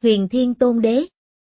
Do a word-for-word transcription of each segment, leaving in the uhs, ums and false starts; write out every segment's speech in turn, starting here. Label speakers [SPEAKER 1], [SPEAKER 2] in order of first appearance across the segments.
[SPEAKER 1] Huyền Thiên Tôn Đế.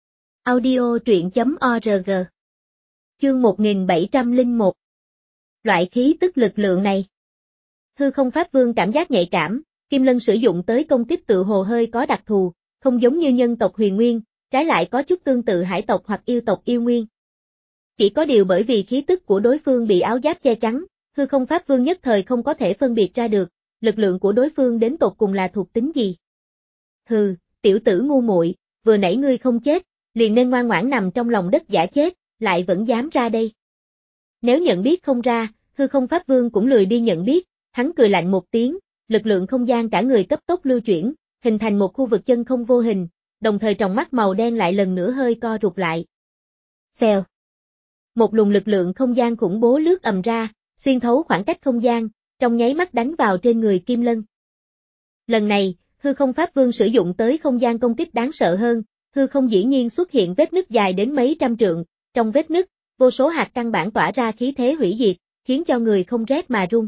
[SPEAKER 1] Audio truyện chấm org. Chương một nghìn bảy trăm lẻ một. Loại khí tức lực lượng này. Hư không pháp vương cảm giác nhạy cảm, Kim Lân sử dụng tới công kích tự hồ hơi có đặc thù, không giống như nhân tộc Huyền Nguyên, trái lại có chút tương tự hải tộc hoặc yêu tộc Yêu Nguyên. Chỉ có điều bởi vì khí tức của đối phương bị áo giáp che chắn, hư không pháp vương nhất thời không có thể phân biệt ra được, lực lượng của đối phương đến tột cùng là thuộc tính gì. Hừ, tiểu tử ngu muội, vừa nãy ngươi không chết, liền nên ngoan ngoãn nằm trong lòng đất giả chết, lại vẫn dám ra đây. Nếu nhận biết không ra, hư không pháp vương cũng lười đi nhận biết, hắn cười lạnh một tiếng, lực lượng không gian cả người cấp tốc lưu chuyển, hình thành một khu vực chân không vô hình, đồng thời tròng mắt màu đen lại lần nữa hơi co rụt lại. Xèo. Một luồng lực lượng không gian khủng bố lướt ầm ra, xuyên thấu khoảng cách không gian, trong nháy mắt đánh vào trên người Kim Lân. Lần này, hư không pháp vương sử dụng tới không gian công kích đáng sợ hơn, hư không dĩ nhiên xuất hiện vết nứt dài đến mấy trăm trượng, trong vết nứt, vô số hạt căn bản tỏa ra khí thế hủy diệt, khiến cho người không rét mà run.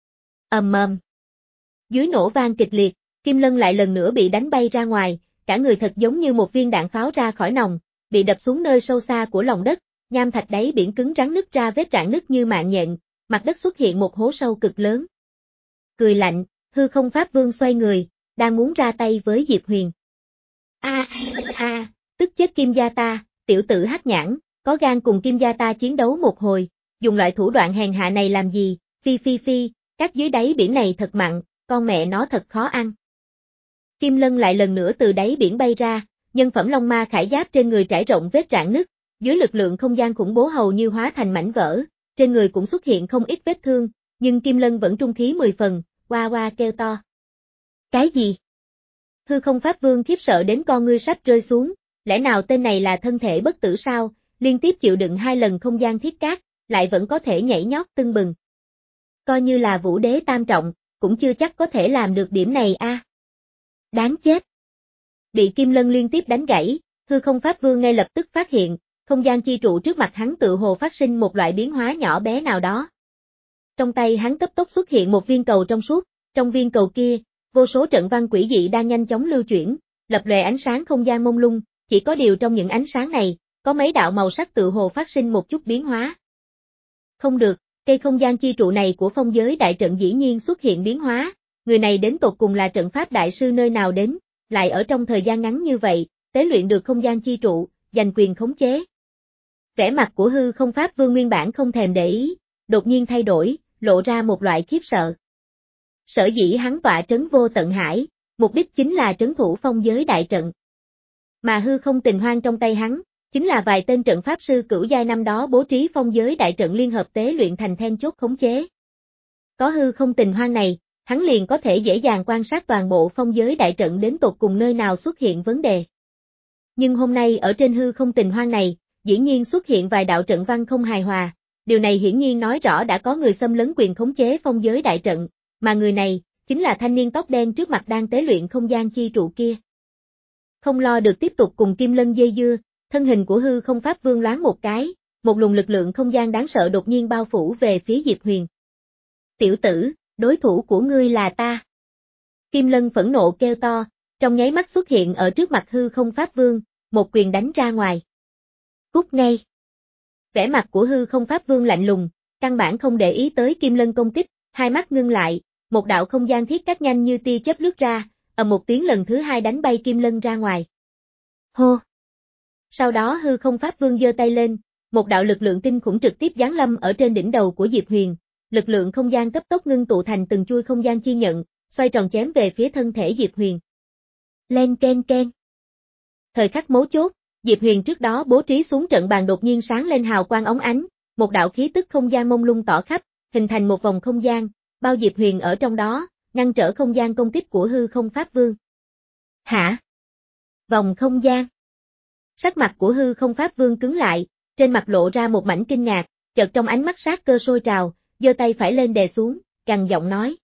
[SPEAKER 1] Ầm ầm. Dưới nổ vang kịch liệt, Kim Lân lại lần nữa bị đánh bay ra ngoài, cả người thật giống như một viên đạn pháo ra khỏi nòng, bị đập xuống nơi sâu xa của lòng đất, nham thạch đáy biển cứng rắn nứt ra vết rạn nứt như mạng nhện, mặt đất xuất hiện một hố sâu cực lớn. Cười lạnh, hư không pháp vương xoay người, đang muốn ra tay với Diệp Huyền. A a, tức chết Kim gia ta, tiểu tử hắc nhãn, có gan cùng Kim gia ta chiến đấu một hồi, dùng loại thủ đoạn hèn hạ này làm gì, phi phi phi, các dưới đáy biển này thật mặn, con mẹ nó thật khó ăn. Kim Lân lại lần nữa từ đáy biển bay ra, nhân phẩm long ma khải giáp trên người trải rộng vết rạn nứt, dưới lực lượng không gian khủng bố hầu như hóa thành mảnh vỡ, trên người cũng xuất hiện không ít vết thương, nhưng Kim Lân vẫn trung khí mười phần, oa oa kêu to. Cái gì? Hư không pháp vương khiếp sợ đến con ngươi sắp rơi xuống, lẽ nào tên này là thân thể bất tử sao, liên tiếp chịu đựng hai lần không gian thiết cát, lại vẫn có thể nhảy nhót tưng bừng. Coi như là vũ đế tam trọng, cũng chưa chắc có thể làm được điểm này a. À. Đáng chết. Bị Kim Lân liên tiếp đánh gãy, hư không pháp vương ngay lập tức phát hiện, không gian chi trụ trước mặt hắn tự hồ phát sinh một loại biến hóa nhỏ bé nào đó. Trong tay hắn cấp tốc xuất hiện một viên cầu trong suốt, trong viên cầu kia, vô số trận văn quỷ dị đang nhanh chóng lưu chuyển, lập lòe ánh sáng không gian mông lung, chỉ có điều trong những ánh sáng này, có mấy đạo màu sắc tự hồ phát sinh một chút biến hóa. Không được, cây không gian chi trụ này của phong giới đại trận dĩ nhiên xuất hiện biến hóa, người này đến tột cùng là trận pháp đại sư nơi nào đến, lại ở trong thời gian ngắn như vậy, tế luyện được không gian chi trụ, giành quyền khống chế. Vẻ mặt của hư không pháp vương nguyên bản không thèm để ý, đột nhiên thay đổi, lộ ra một loại khiếp sợ. Sở dĩ hắn tọa trấn vô tận hải, mục đích chính là trấn thủ phong giới đại trận. Mà hư không tình hoang trong tay hắn, chính là vài tên trận pháp sư cửu giai năm đó bố trí phong giới đại trận liên hợp tế luyện thành then chốt khống chế. Có hư không tình hoang này, hắn liền có thể dễ dàng quan sát toàn bộ phong giới đại trận đến tột cùng nơi nào xuất hiện vấn đề. Nhưng hôm nay ở trên hư không tình hoang này, dĩ nhiên xuất hiện vài đạo trận văn không hài hòa, điều này hiển nhiên nói rõ đã có người xâm lấn quyền khống chế phong giới đại trận, mà người này, chính là thanh niên tóc đen trước mặt đang tế luyện không gian chi trụ kia. Không lo được tiếp tục cùng Kim Lân dây dưa, thân hình của hư không pháp vương loáng một cái, một luồng lực lượng không gian đáng sợ đột nhiên bao phủ về phía Diệp Huyền. Tiểu tử, đối thủ của ngươi là ta. Kim Lân phẫn nộ kêu to, trong nháy mắt xuất hiện ở trước mặt hư không pháp vương, một quyền đánh ra ngoài. Cút ngay. Vẻ mặt của hư không pháp vương lạnh lùng, căn bản không để ý tới Kim Lân công kích, hai mắt ngưng lại, một đạo không gian thiết cắt nhanh như tia chớp lướt ra, ầm một tiếng lần thứ hai đánh bay Kim Lân ra ngoài. Hô. Sau đó hư không pháp vương giơ tay lên, một đạo lực lượng kinh khủng trực tiếp giáng lâm ở trên đỉnh đầu của Diệp Huyền, lực lượng không gian cấp tốc ngưng tụ thành từng chuôi không gian chi nhận, xoay tròn chém về phía thân thể Diệp Huyền. Len ken ken. Thời khắc mấu chốt, Diệp Huyền trước đó bố trí xuống trận bàn đột nhiên sáng lên hào quang óng ánh, một đạo khí tức không gian mông lung tỏ khắp, hình thành một vòng không gian, bao Diệp Huyền ở trong đó, ngăn trở không gian công kích của hư không pháp vương. Hả? Vòng không gian. Sắc mặt của hư không pháp vương cứng lại, trên mặt lộ ra một mảnh kinh ngạc, chợt trong ánh mắt sát cơ sôi trào, giơ tay phải lên đè xuống, gằn giọng nói.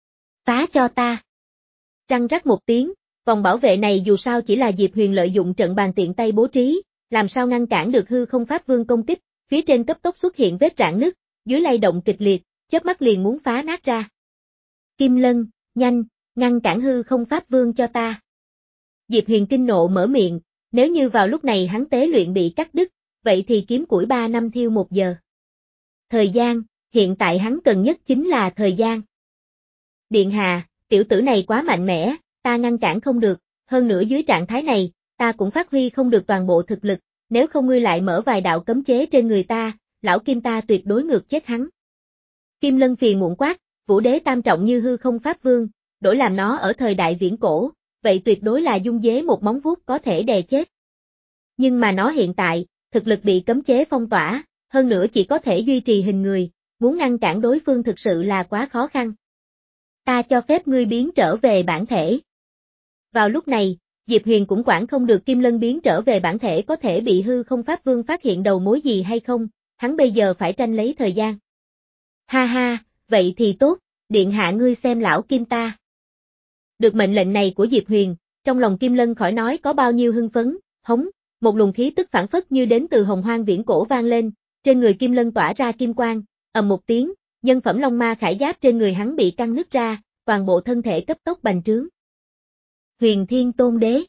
[SPEAKER 1] Phá cho ta. Răng rắc một tiếng, vòng bảo vệ này dù sao chỉ là Diệp Huyền lợi dụng trận bàn tiện tay bố trí, làm sao ngăn cản được hư không pháp vương công kích, phía trên cấp tốc xuất hiện vết rạn nứt, dưới lay động kịch liệt, chớp mắt liền muốn phá nát ra. Kim Lân, nhanh, ngăn cản hư không pháp vương cho ta. Diệp Huyền kinh nộ mở miệng, nếu như vào lúc này hắn tế luyện bị cắt đứt, vậy thì kiếm củi ba năm thiêu một giờ. Thời gian, hiện tại hắn cần nhất chính là thời gian. Điện hạ, tiểu tử này quá mạnh mẽ, ta ngăn cản không được, hơn nữa dưới trạng thái này, ta cũng phát huy không được toàn bộ thực lực, nếu không ngươi lại mở vài đạo cấm chế trên người ta, lão Kim ta tuyệt đối ngược chết hắn. Kim Lân phiền muộn quát, vũ đế tam trọng như hư không pháp vương, đổi làm nó ở thời đại viễn cổ, vậy tuyệt đối là dung dế một móng vuốt có thể đè chết. Nhưng mà nó hiện tại, thực lực bị cấm chế phong tỏa, hơn nữa chỉ có thể duy trì hình người, muốn ngăn cản đối phương thực sự là quá khó khăn. Ta cho phép ngươi biến trở về bản thể. Vào lúc này, Diệp Huyền cũng quản không được Kim Lân biến trở về bản thể có thể bị hư không pháp vương phát hiện đầu mối gì hay không, hắn bây giờ phải tranh lấy thời gian. Ha ha, vậy thì tốt, điện hạ ngươi xem lão Kim ta. Được mệnh lệnh này của Diệp Huyền, trong lòng Kim Lân khỏi nói có bao nhiêu hưng phấn, hống, một luồng khí tức phản phất như đến từ hồng hoang viễn cổ vang lên, trên người Kim Lân tỏa ra kim quang, ầm một tiếng, nhân phẩm long ma khải giáp trên người hắn bị căng nứt ra, toàn bộ thân thể cấp tốc bành trướng. Huyền Thiên Tôn Đế.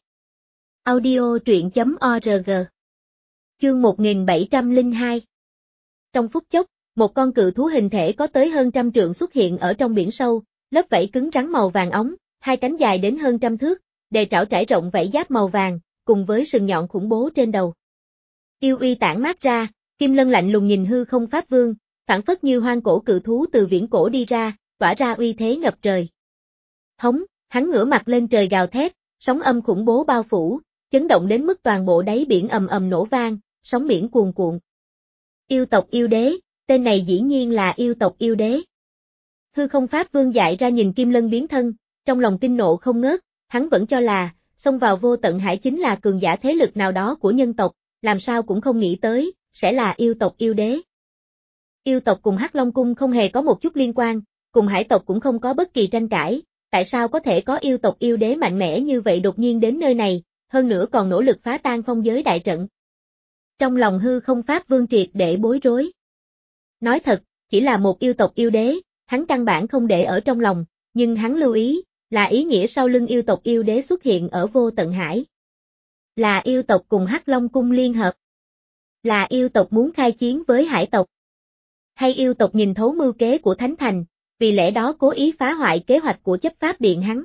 [SPEAKER 1] Audio truyện chấm org. Chương một nghìn bảy trăm lẻ hai. Trong phút chốc, một con cự thú hình thể có tới hơn trăm trượng xuất hiện ở trong biển sâu, lớp vảy cứng rắn màu vàng óng, hai cánh dài đến hơn trăm thước, đề trảo trải rộng vảy giáp màu vàng, cùng với sừng nhọn khủng bố trên đầu. Yêu uy tản mát ra, Kim Lân lạnh lùng nhìn hư không pháp vương, phản phất như hoang cổ cự thú từ viễn cổ đi ra, tỏa ra uy thế ngập trời. Hống, hắn ngửa mặt lên trời gào thét, sóng âm khủng bố bao phủ, chấn động đến mức toàn bộ đáy biển ầm ầm nổ vang, sóng biển cuồn cuộn. Yêu tộc yêu đế, tên này dĩ nhiên là yêu tộc yêu đế. Hư không pháp vương dại ra nhìn Kim Lân biến thân, trong lòng kinh nộ không ngớt, hắn vẫn cho là, xông vào vô tận hải chính là cường giả thế lực nào đó của nhân tộc, làm sao cũng không nghĩ tới, sẽ là yêu tộc yêu đế. Yêu tộc cùng Hắc Long Cung không hề có một chút liên quan, cùng hải tộc cũng không có bất kỳ tranh cãi, tại sao có thể có yêu tộc yêu đế mạnh mẽ như vậy đột nhiên đến nơi này, hơn nữa còn nỗ lực phá tan phong giới đại trận. Trong lòng hư không pháp vương triệt để bối rối. Nói thật, chỉ là một yêu tộc yêu đế, hắn căn bản không để ở trong lòng, nhưng hắn lưu ý, là ý nghĩa sau lưng yêu tộc yêu đế xuất hiện ở vô tận hải. Là yêu tộc cùng Hắc Long Cung liên hợp. Là yêu tộc muốn khai chiến với hải tộc. Hay yêu tộc nhìn thấu mưu kế của Thánh Thành, vì lẽ đó cố ý phá hoại kế hoạch của chấp pháp điện hắn.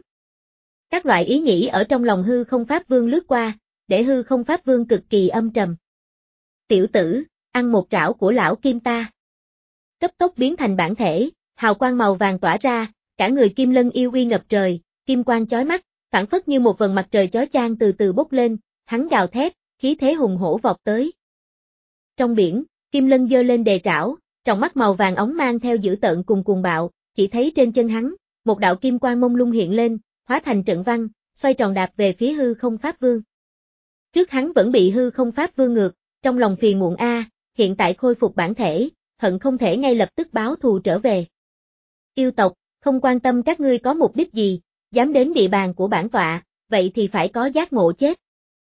[SPEAKER 1] Các loại ý nghĩ ở trong lòng hư không pháp vương lướt qua, để hư không pháp vương cực kỳ âm trầm. Tiểu tử, ăn một trảo của lão Kim ta. Cấp tốc biến thành bản thể, hào quang màu vàng tỏa ra, cả người Kim Lân yêu uy ngập trời, kim quang chói mắt, phản phất như một vầng mặt trời chói chang từ từ bốc lên, hắn gào thét, khí thế hùng hổ vọt tới. Trong biển, Kim Lân giơ lên đề trảo, trong mắt màu vàng óng mang theo dữ tợn cùng cuồng bạo, chỉ thấy trên chân hắn, một đạo kim quang mông lung hiện lên, hóa thành trận văn, xoay tròn đạp về phía hư không pháp vương. Trước hắn vẫn bị hư không pháp vương ngược, trong lòng phiền muộn a, hiện tại khôi phục bản thể, hận không thể ngay lập tức báo thù trở về. Yêu tộc, không quan tâm các ngươi có mục đích gì, dám đến địa bàn của bản tọa, vậy thì phải có giác ngộ chết.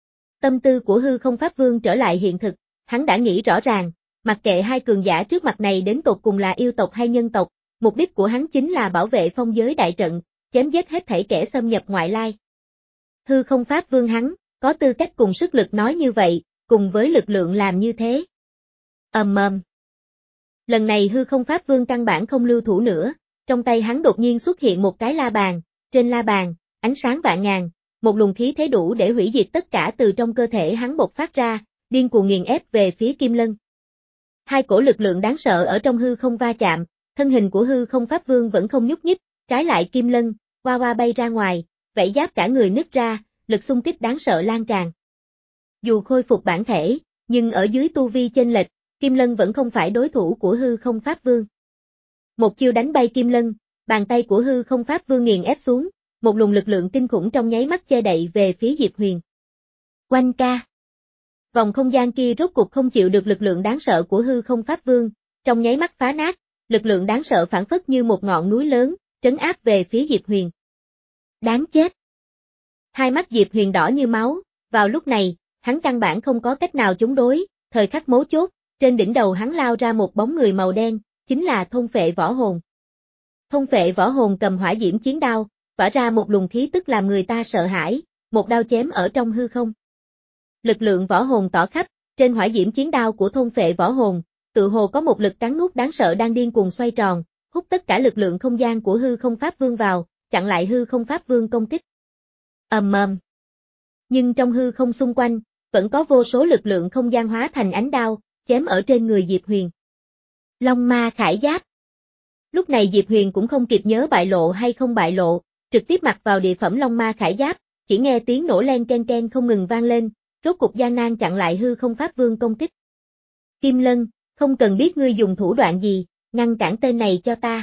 [SPEAKER 1] Tâm tư của hư không pháp vương trở lại hiện thực, hắn đã nghĩ rõ ràng, mặc kệ hai cường giả trước mặt này đến tột cùng là yêu tộc hay nhân tộc, mục đích của hắn chính là bảo vệ phong giới đại trận, chém giết hết thảy kẻ xâm nhập ngoại lai. Hư không pháp vương hắn, có tư cách cùng sức lực nói như vậy, cùng với lực lượng làm như thế. Ầm ầm. Lần này hư không pháp vương căn bản không lưu thủ nữa, trong tay hắn đột nhiên xuất hiện một cái la bàn, trên la bàn, ánh sáng vạn ngàn, một luồng khí thế đủ để hủy diệt tất cả từ trong cơ thể hắn bộc phát ra, điên cuồng nghiền ép về phía Kim Lân. Hai cổ lực lượng đáng sợ ở trong hư không va chạm, thân hình của hư không pháp vương vẫn không nhúc nhích, trái lại Kim Lân, hoa hoa bay ra ngoài, vảy giáp cả người nứt ra, lực xung kích đáng sợ lan tràn. Dù khôi phục bản thể, nhưng ở dưới tu vi chênh lệch, Kim Lân vẫn không phải đối thủ của hư không pháp vương. Một chiêu đánh bay Kim Lân, bàn tay của hư không pháp vương nghiền ép xuống, một luồng lực lượng kinh khủng trong nháy mắt che đậy về phía Diệp Huyền. Oanh ca. Vòng không gian kia rốt cuộc không chịu được lực lượng đáng sợ của hư không pháp vương, trong nháy mắt phá nát, lực lượng đáng sợ phản phất như một ngọn núi lớn, trấn áp về phía Diệp Huyền. Đáng chết. Hai mắt Diệp Huyền đỏ như máu, vào lúc này, hắn căn bản không có cách nào chống đối, thời khắc mấu chốt, trên đỉnh đầu hắn lao ra một bóng người màu đen, chính là thôn phệ võ hồn. Thôn phệ võ hồn cầm hỏa diễm chiến đao, tỏa ra một luồng khí tức làm người ta sợ hãi, một đao chém ở trong hư không. Lực lượng võ hồn tỏ khắp, trên hỏa diễm chiến đao của thôn phệ võ hồn, tự hồ có một lực cắn nuốt đáng sợ đang điên cuồng xoay tròn, hút tất cả lực lượng không gian của hư không pháp vương vào, chặn lại hư không pháp vương công kích. Ầm ầm. Nhưng trong hư không xung quanh, vẫn có vô số lực lượng không gian hóa thành ánh đao, chém ở trên người Diệp Huyền. Long ma khải giáp. Lúc này Diệp Huyền cũng không kịp nhớ bại lộ hay không bại lộ, trực tiếp mặc vào địa phẩm Long ma khải giáp, chỉ nghe tiếng nổ len ken ken không ngừng vang lên, rốt cục gian nan chặn lại hư không pháp vương công kích. Kim Lân, không cần biết ngươi dùng thủ đoạn gì, ngăn cản tên này cho ta.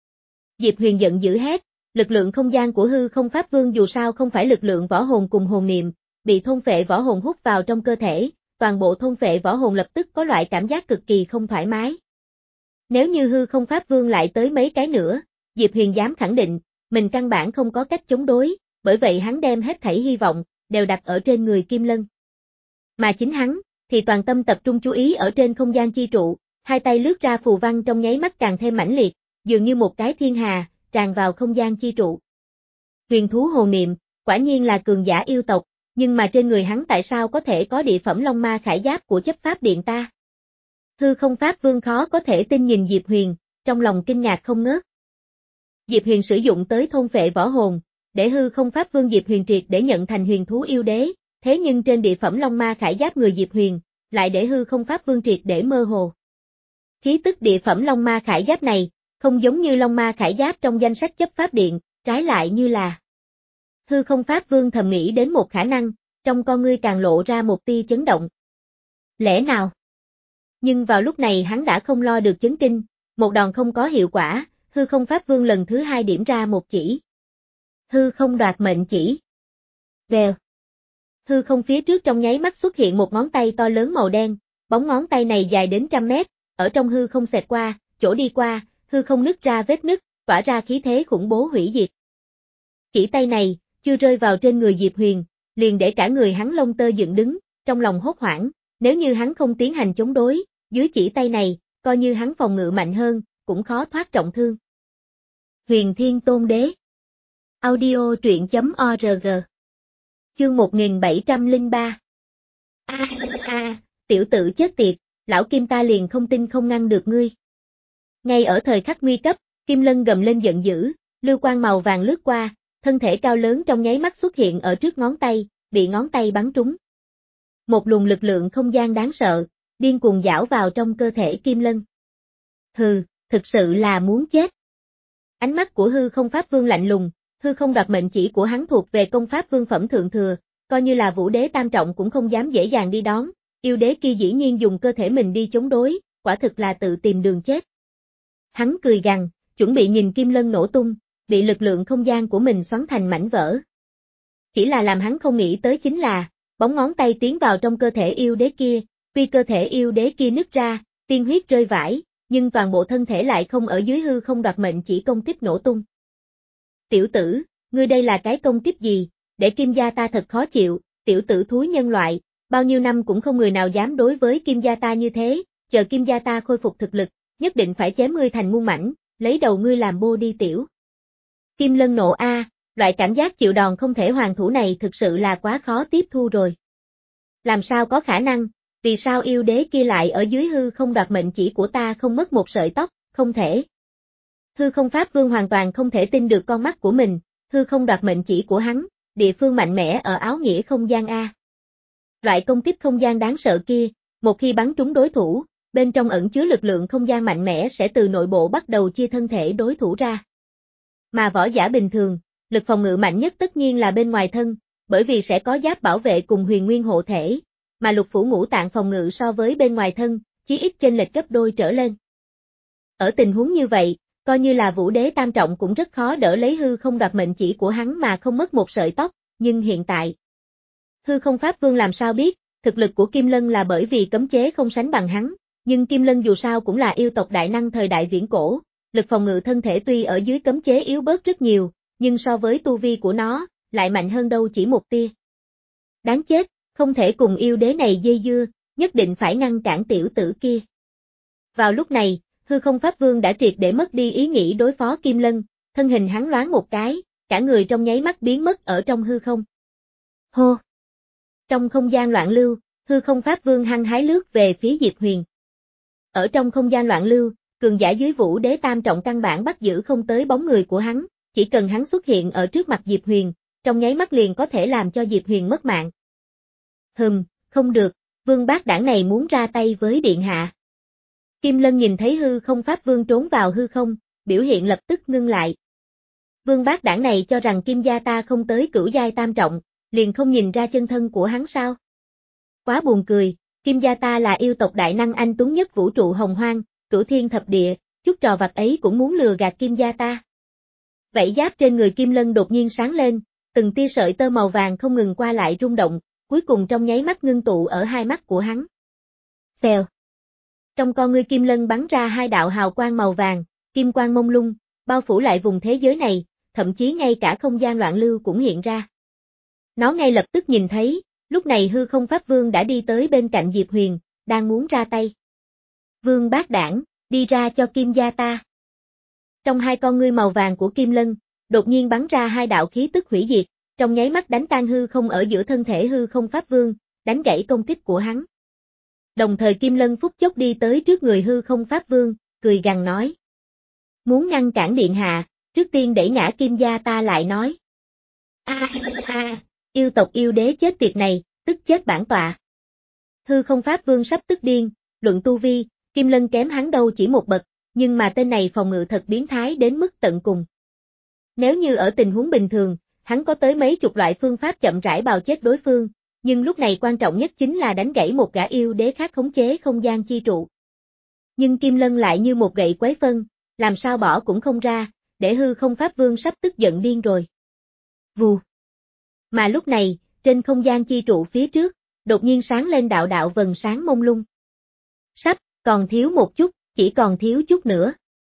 [SPEAKER 1] Diệp Huyền giận dữ hét, lực lượng không gian của hư không pháp vương dù sao không phải lực lượng võ hồn cùng hồn niệm, bị thôn phệ võ hồn hút vào trong cơ thể, toàn bộ thôn phệ võ hồn lập tức có loại cảm giác cực kỳ không thoải mái. Nếu như hư không pháp vương lại tới mấy cái nữa, Diệp Huyền dám khẳng định, mình căn bản không có cách chống đối, bởi vậy hắn đem hết thảy hy vọng, đều đặt ở trên người Kim Lân. Mà chính hắn, thì toàn tâm tập trung chú ý ở trên không gian chi trụ, hai tay lướt ra phù văn trong nháy mắt càng thêm mãnh liệt, dường như một cái thiên hà, tràn vào không gian chi trụ. Huyền thú hồn niệm, quả nhiên là cường giả yêu tộc, nhưng mà trên người hắn tại sao có thể có địa phẩm Long ma khải giáp của chấp pháp điện ta? Hư không pháp vương khó có thể tin nhìn Diệp Huyền, trong lòng kinh ngạc không ngớt. Diệp Huyền sử dụng tới thôn phệ võ hồn, để hư không pháp vương Diệp Huyền triệt để nhận thành huyền thú yêu đế, thế nhưng trên địa phẩm Long ma khải giáp người Diệp Huyền, lại để hư không pháp vương triệt để mơ hồ. Khí tức địa phẩm Long ma khải giáp này, không giống như Long ma khải giáp trong danh sách chấp pháp điện, trái lại như là. Hư không pháp vương thầm nghĩ đến một khả năng, trong con ngươi càng lộ ra một tia chấn động. Lẽ nào? Nhưng vào lúc này hắn đã không lo được chấn kinh, một đòn không có hiệu quả, hư không pháp vương lần thứ hai điểm ra một chỉ. Hư không đoạt mệnh chỉ. Vèo. Hư không phía trước trong nháy mắt xuất hiện một ngón tay to lớn màu đen, bóng ngón tay này dài đến trăm mét, ở trong hư không xẹt qua, chỗ đi qua, hư không nứt ra vết nứt, tỏa ra khí thế khủng bố hủy diệt. Chỉ tay này, chưa rơi vào trên người Diệp Huyền, liền để cả người hắn lông tơ dựng đứng, trong lòng hốt hoảng, nếu như hắn không tiến hành chống đối, dưới chỉ tay này, coi như hắn phòng ngự mạnh hơn, cũng khó thoát trọng thương. Huyền Thiên Tôn Đế. Audio truyện chấm org. Chương một nghìn bảy trăm lẻ ba. A a, tiểu tử chết tiệt, lão Kim ta liền không tin không ngăn được ngươi. Ngay ở thời khắc nguy cấp, Kim Lân gầm lên giận dữ, lưu quang màu vàng lướt qua, thân thể cao lớn trong nháy mắt xuất hiện ở trước ngón tay, bị ngón tay bắn trúng. Một luồng lực lượng không gian đáng sợ, điên cuồng dảo vào trong cơ thể Kim Lân. Hừ, thực sự là muốn chết. Ánh mắt của hư không pháp vương lạnh lùng, hư không đoạt mệnh chỉ của hắn thuộc về công pháp vương phẩm thượng thừa, coi như là vũ đế tam trọng cũng không dám dễ dàng đi đón, yêu đế kia dĩ nhiên dùng cơ thể mình đi chống đối, quả thực là tự tìm đường chết. Hắn cười gằn, chuẩn bị nhìn Kim Lân nổ tung, bị lực lượng không gian của mình xoắn thành mảnh vỡ. Chỉ là làm hắn không nghĩ tới chính là, bóng ngón tay tiến vào trong cơ thể yêu đế kia, tuy cơ thể yêu đế kia nứt ra, tiên huyết rơi vãi, nhưng toàn bộ thân thể lại không ở dưới hư không đoạt mệnh chỉ công kích nổ tung. Tiểu tử, ngươi đây là cái công kích gì, để Kim gia ta thật khó chịu, tiểu tử thúi nhân loại, bao nhiêu năm cũng không người nào dám đối với Kim gia ta như thế, chờ Kim gia ta khôi phục thực lực, nhất định phải chém ngươi thành muôn mảnh, lấy đầu ngươi làm bô đi tiểu. Kim Lân nộ a, loại cảm giác chịu đòn không thể hoàn thủ này thực sự là quá khó tiếp thu rồi. Làm sao có khả năng, vì sao yêu đế kia lại ở dưới hư không đoạt mệnh chỉ của ta không mất một sợi tóc, không thể. Hư không pháp vương hoàn toàn không thể tin được con mắt của mình, hư không đoạt mệnh chỉ của hắn, địa phương mạnh mẽ ở áo nghĩa không gian A. Loại công kích không gian đáng sợ kia, một khi bắn trúng đối thủ, bên trong ẩn chứa lực lượng không gian mạnh mẽ sẽ từ nội bộ bắt đầu chia thân thể đối thủ ra. Mà võ giả bình thường, lực phòng ngự mạnh nhất tất nhiên là bên ngoài thân, bởi vì sẽ có giáp bảo vệ cùng huyền nguyên hộ thể, mà lục phủ ngũ tạng phòng ngự so với bên ngoài thân, chí ít chênh lệch gấp đôi trở lên. Ở tình huống như vậy, coi như là vũ đế tam trọng cũng rất khó đỡ lấy hư không đoạt mệnh chỉ của hắn mà không mất một sợi tóc, nhưng hiện tại. Hư không pháp vương làm sao biết, thực lực của Kim Lân là bởi vì cấm chế không sánh bằng hắn, nhưng Kim Lân dù sao cũng là yêu tộc đại năng thời đại viễn cổ, lực phòng ngự thân thể tuy ở dưới cấm chế yếu bớt rất nhiều, nhưng so với tu vi của nó, lại mạnh hơn đâu chỉ một tia. Đáng chết, không thể cùng yêu đế này dây dưa, nhất định phải ngăn cản tiểu tử kia. Vào lúc này, hư không pháp vương đã triệt để mất đi ý nghĩ đối phó Kim Lân, thân hình hắn loáng một cái, cả người trong nháy mắt biến mất ở trong hư không. Hô! Trong không gian loạn lưu, hư không pháp vương hăng hái lướt về phía Diệp Huyền. Ở trong không gian loạn lưu, cường giả dưới vũ đế tam trọng căn bản bắt giữ không tới bóng người của hắn, chỉ cần hắn xuất hiện ở trước mặt Diệp Huyền, trong nháy mắt liền có thể làm cho Diệp Huyền mất mạng. Hừm, không được, vương bác đảng này muốn ra tay với điện hạ. Kim Lân nhìn thấy hư không pháp vương trốn vào hư không, biểu hiện lập tức ngưng lại. Vương bác đảng này cho rằng Kim gia ta không tới cửu giai tam trọng, liền không nhìn ra chân thân của hắn sao? Quá buồn cười, Kim gia ta là yêu tộc đại năng anh tuấn nhất vũ trụ hồng hoang, cửu thiên thập địa, chút trò vặt ấy cũng muốn lừa gạt Kim gia ta. Vảy giáp trên người Kim Lân đột nhiên sáng lên, từng tia sợi tơ màu vàng không ngừng qua lại rung động, cuối cùng trong nháy mắt ngưng tụ ở hai mắt của hắn. Xèo. Trong con ngươi Kim Lân bắn ra hai đạo hào quang màu vàng, kim quang mông lung, bao phủ lại vùng thế giới này, thậm chí ngay cả không gian loạn lưu cũng hiện ra. Nó ngay lập tức nhìn thấy, lúc này hư không pháp vương đã đi tới bên cạnh Diệp Huyền, đang muốn ra tay. Vương bác đảng, đi ra cho Kim gia ta. Trong hai con ngươi màu vàng của Kim Lân, đột nhiên bắn ra hai đạo khí tức hủy diệt, trong nháy mắt đánh tan hư không ở giữa thân thể hư không pháp vương, đánh gãy công kích của hắn. Đồng thời Kim Lân phút chốc đi tới trước người hư không pháp vương, cười gằn nói. Muốn ngăn cản điện hạ, trước tiên đẩy ngã Kim gia ta lại nói. A a, yêu tộc yêu đế chết tiệt này, tức chết bản tọa. Hư không pháp vương sắp tức điên, luận tu vi, Kim Lân kém hắn đâu chỉ một bậc, nhưng mà tên này phòng ngự thật biến thái đến mức tận cùng. Nếu như ở tình huống bình thường, hắn có tới mấy chục loại phương pháp chậm rãi bào chết đối phương, nhưng lúc này quan trọng nhất chính là đánh gãy một gã yêu đế khác khống chế không gian chi trụ. Nhưng Kim Lân lại như một gậy quấy phân, làm sao bỏ cũng không ra, để hư không pháp vương sắp tức giận điên rồi. Vù. Mà lúc này, trên không gian chi trụ phía trước, đột nhiên sáng lên đạo đạo vầng sáng mông lung. Sắp, còn thiếu một chút, chỉ còn thiếu chút nữa.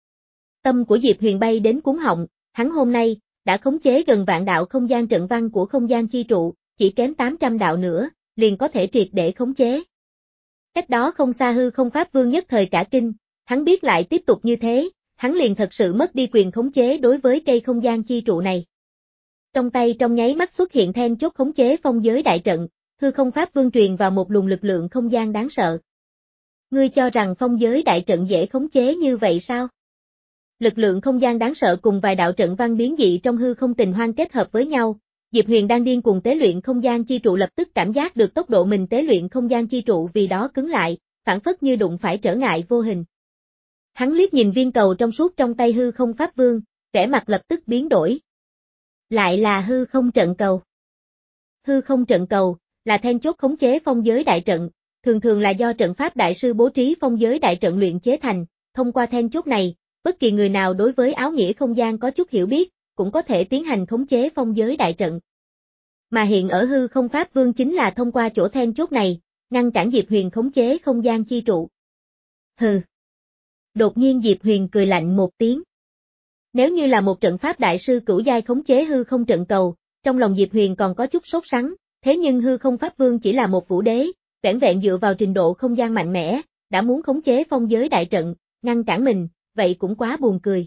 [SPEAKER 1] Tâm của Diệp Huyền bay đến cuống họng, hắn hôm nay, đã khống chế gần vạn đạo không gian trận văn của không gian chi trụ, chỉ kém tám trăm đạo nữa, liền có thể triệt để khống chế. Cách đó không xa hư không pháp vương nhất thời cả kinh, hắn biết lại tiếp tục như thế, hắn liền thật sự mất đi quyền khống chế đối với cây không gian chi trụ này. Trong tay trong nháy mắt xuất hiện then chốt khống chế phong giới đại trận, hư không pháp vương truyền vào một luồng lực lượng không gian đáng sợ. Ngươi cho rằng phong giới đại trận dễ khống chế như vậy sao? Lực lượng không gian đáng sợ cùng vài đạo trận văn biến dị trong hư không tình hoang kết hợp với nhau, Diệp Huyền đang điên cuồng tế luyện không gian chi trụ lập tức cảm giác được tốc độ mình tế luyện không gian chi trụ vì đó cứng lại, phản phất như đụng phải trở ngại vô hình. Hắn liếc nhìn viên cầu trong suốt trong tay hư không pháp vương, vẻ mặt lập tức biến đổi. Lại là hư không trận cầu. Hư không trận cầu, là then chốt khống chế phong giới đại trận, thường thường là do trận pháp đại sư bố trí phong giới đại trận luyện chế thành, thông qua then chốt này, bất kỳ người nào đối với áo nghĩa không gian có chút hiểu biết, cũng có thể tiến hành khống chế phong giới đại trận. Mà hiện ở hư không pháp vương chính là thông qua chỗ then chốt này, ngăn cản Diệp Huyền khống chế không gian chi trụ. Hừ. Đột nhiên Diệp Huyền cười lạnh một tiếng. Nếu như là một trận pháp đại sư cửu giai khống chế hư không trận cầu, trong lòng Diệp Huyền còn có chút sốt sắng, thế nhưng hư không pháp vương chỉ là một vũ đế, vẻn vẹn dựa vào trình độ không gian mạnh mẽ, đã muốn khống chế phong giới đại trận, ngăn cản mình, vậy cũng quá buồn cười.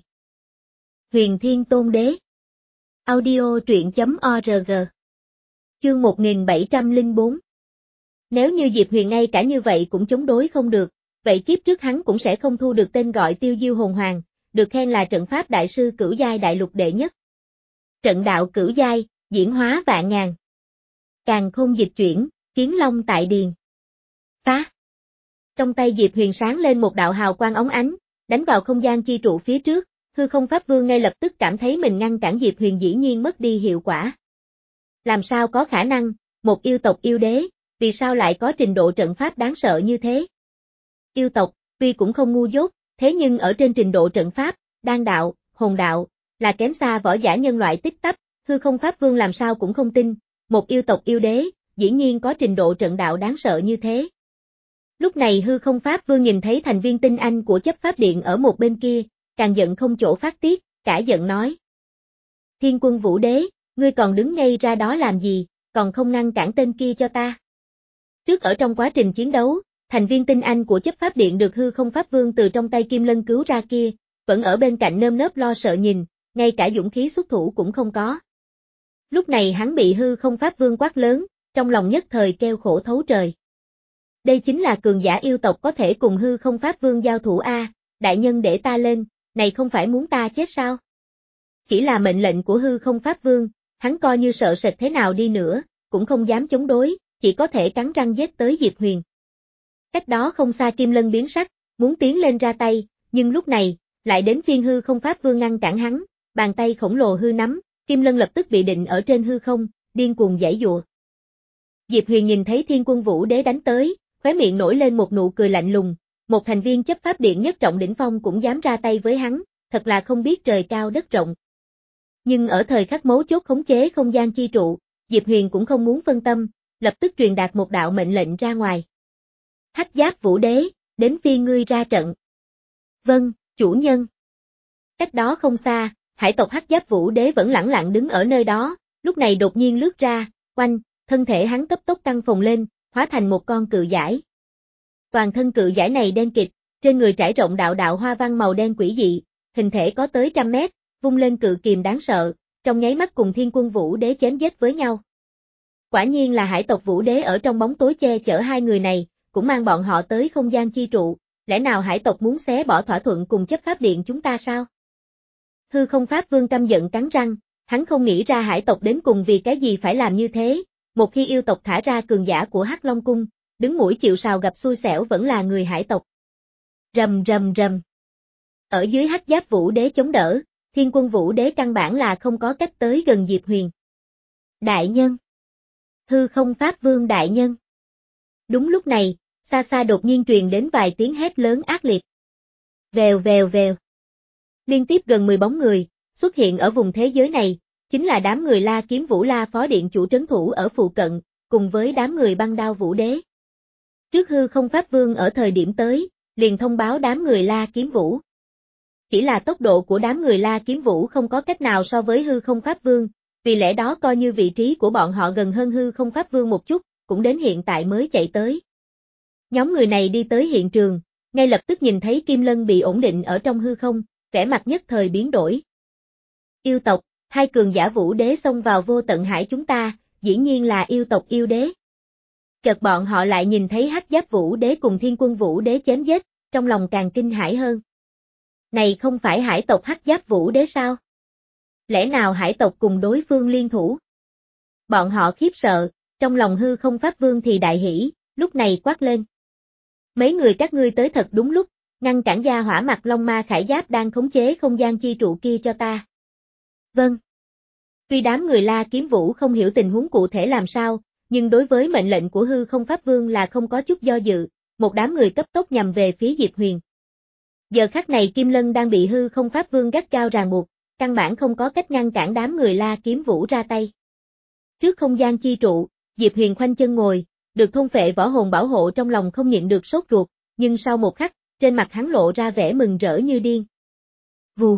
[SPEAKER 1] Huyền Thiên Tôn Đế. Audio truyện chấm org. Chương một nghìn bảy trăm lẻ bốn. Nếu như Diệp Huyền ngay cả như vậy cũng chống đối không được, vậy kiếp trước hắn cũng sẽ không thu được tên gọi Tiêu Diêu Hồn Hoàng, được khen là trận pháp đại sư cửu giai đại lục đệ nhất. Trận đạo cửu giai, diễn hóa vạn ngàn. Càn khôn dịch chuyển, kiến long tại điền. Phá. Trong tay Diệp Huyền sáng lên một đạo hào quang óng ánh, đánh vào không gian chi trụ phía trước, hư không pháp vương ngay lập tức cảm thấy mình ngăn cản Diệp Huyền dĩ nhiên mất đi hiệu quả. Làm sao có khả năng, một yêu tộc yêu đế, vì sao lại có trình độ trận pháp đáng sợ như thế? Yêu tộc, tuy cũng không ngu dốt, thế nhưng ở trên trình độ trận pháp, đan đạo, hồn đạo, là kém xa võ giả nhân loại tích tắp, hư không pháp vương làm sao cũng không tin, một yêu tộc yêu đế, dĩ nhiên có trình độ trận đạo đáng sợ như thế. Lúc này hư không pháp vương nhìn thấy thành viên tinh anh của chấp pháp điện ở một bên kia, càng giận không chỗ phát tiết, cả giận nói. Thiên quân vũ đế, ngươi còn đứng ngay ra đó làm gì, còn không ngăn cản tên kia cho ta. Trước ở trong quá trình chiến đấu, thành viên tinh anh của chấp pháp điện được hư không pháp vương từ trong tay Kim Lân cứu ra kia, vẫn ở bên cạnh nơm nớp lo sợ nhìn, ngay cả dũng khí xuất thủ cũng không có. Lúc này hắn bị hư không pháp vương quát lớn, trong lòng nhất thời kêu khổ thấu trời. Đây chính là cường giả yêu tộc có thể cùng hư không pháp vương giao thủ a, đại nhân để ta lên, này không phải muốn ta chết sao? Chỉ là mệnh lệnh của hư không pháp vương, hắn coi như sợ sệt thế nào đi nữa, cũng không dám chống đối, chỉ có thể cắn răng giết tới Diệp Huyền. Cách đó không xa Kim Lân biến sắc, muốn tiến lên ra tay, nhưng lúc này, lại đến phiên hư không pháp vương ngăn cản hắn, bàn tay khổng lồ hư nắm, Kim Lân lập tức bị định ở trên hư không, điên cuồng giãy giụa. Diệp Huyền nhìn thấy Thiên Quân Vũ Đế đánh tới, khóe miệng nổi lên một nụ cười lạnh lùng, một thành viên chấp pháp điện nhất trọng đỉnh phong cũng dám ra tay với hắn, thật là không biết trời cao đất rộng. Nhưng ở thời khắc mấu chốt khống chế không gian chi trụ, Diệp Huyền cũng không muốn phân tâm, lập tức truyền đạt một đạo mệnh lệnh ra ngoài. Hắc Giáp Vũ Đế, đến phiên ngươi ra trận. Vâng, chủ nhân. Cách đó không xa, hải tộc Hắc Giáp Vũ Đế vẫn lẳng lặng đứng ở nơi đó, lúc này đột nhiên lướt ra, quanh, thân thể hắn cấp tốc căng phồng lên, hóa thành một con cự giải. Toàn thân cự giải này đen kịt, trên người trải rộng đạo đạo hoa văn màu đen quỷ dị, hình thể có tới trăm mét, vung lên cự kìm đáng sợ, trong nháy mắt cùng Thiên Quân Vũ Đế chém giết với nhau. Quả nhiên là hải tộc Vũ Đế ở trong bóng tối che chở hai người này, cũng mang bọn họ tới không gian chi trụ, lẽ nào hải tộc muốn xé bỏ thỏa thuận cùng chấp pháp điện chúng ta sao? Hư không pháp vương căm giận cắn răng, hắn không nghĩ ra hải tộc đến cùng vì cái gì phải làm như thế, một khi yêu tộc thả ra cường giả của Hắc Long Cung, đứng mũi chịu sào gặp xui xẻo vẫn là người hải tộc. Rầm rầm rầm. Ở dưới Hắc Giáp Vũ Đế chống đỡ, Thiên Quân Vũ Đế căn bản là không có cách tới gần Diệp Huyền. Đại nhân. Hư không pháp vương đại nhân. Đúng lúc này, xa xa đột nhiên truyền đến vài tiếng hét lớn ác liệt. Vèo vèo vèo. Liên tiếp gần mười bóng người, xuất hiện ở vùng thế giới này, chính là đám người La Kiếm Vũ La Phó Điện chủ trấn thủ ở phụ cận, cùng với đám người Băng Đao Vũ Đế. Trước hư không pháp vương ở thời điểm tới, liền thông báo đám người La Kiếm Vũ. Chỉ là tốc độ của đám người La Kiếm Vũ không có cách nào so với hư không pháp vương, vì lẽ đó coi như vị trí của bọn họ gần hơn hư không pháp vương một chút, cũng đến hiện tại mới chạy tới. Nhóm người này đi tới hiện trường, ngay lập tức nhìn thấy Kim Lân bị ổn định ở trong hư không, vẻ mặt nhất thời biến đổi. Yêu tộc, hai cường giả Vũ Đế xông vào vô tận hải chúng ta, dĩ nhiên là yêu tộc yêu đế. Chợt bọn họ lại nhìn thấy Hắc Giáp Vũ Đế cùng Thiên Quân Vũ Đế chém giết, trong lòng càng kinh hãi hơn. Này không phải hải tộc Hắc Giáp Vũ Đế sao? Lẽ nào hải tộc cùng đối phương liên thủ? Bọn họ khiếp sợ, trong lòng hư không pháp vương thì đại hỉ, lúc này quát lên. Mấy người các ngươi tới thật đúng lúc, ngăn cản gia hỏa mặt Long Ma Khải Giáp đang khống chế không gian chi trụ kia cho ta. Vâng. Tuy đám người La Kiếm Vũ không hiểu tình huống cụ thể làm sao, nhưng đối với mệnh lệnh của hư không pháp vương là không có chút do dự, một đám người cấp tốc nhằm về phía Diệp Huyền. Giờ khắc này Kim Lân đang bị hư không pháp vương gắt gao ràng buộc, căn bản không có cách ngăn cản đám người La Kiếm Vũ ra tay. Trước không gian chi trụ, Diệp Huyền khoanh chân ngồi, được thôn phệ võ hồn bảo hộ trong lòng không nhịn được sốt ruột, nhưng sau một khắc, trên mặt hắn lộ ra vẻ mừng rỡ như điên. Vù.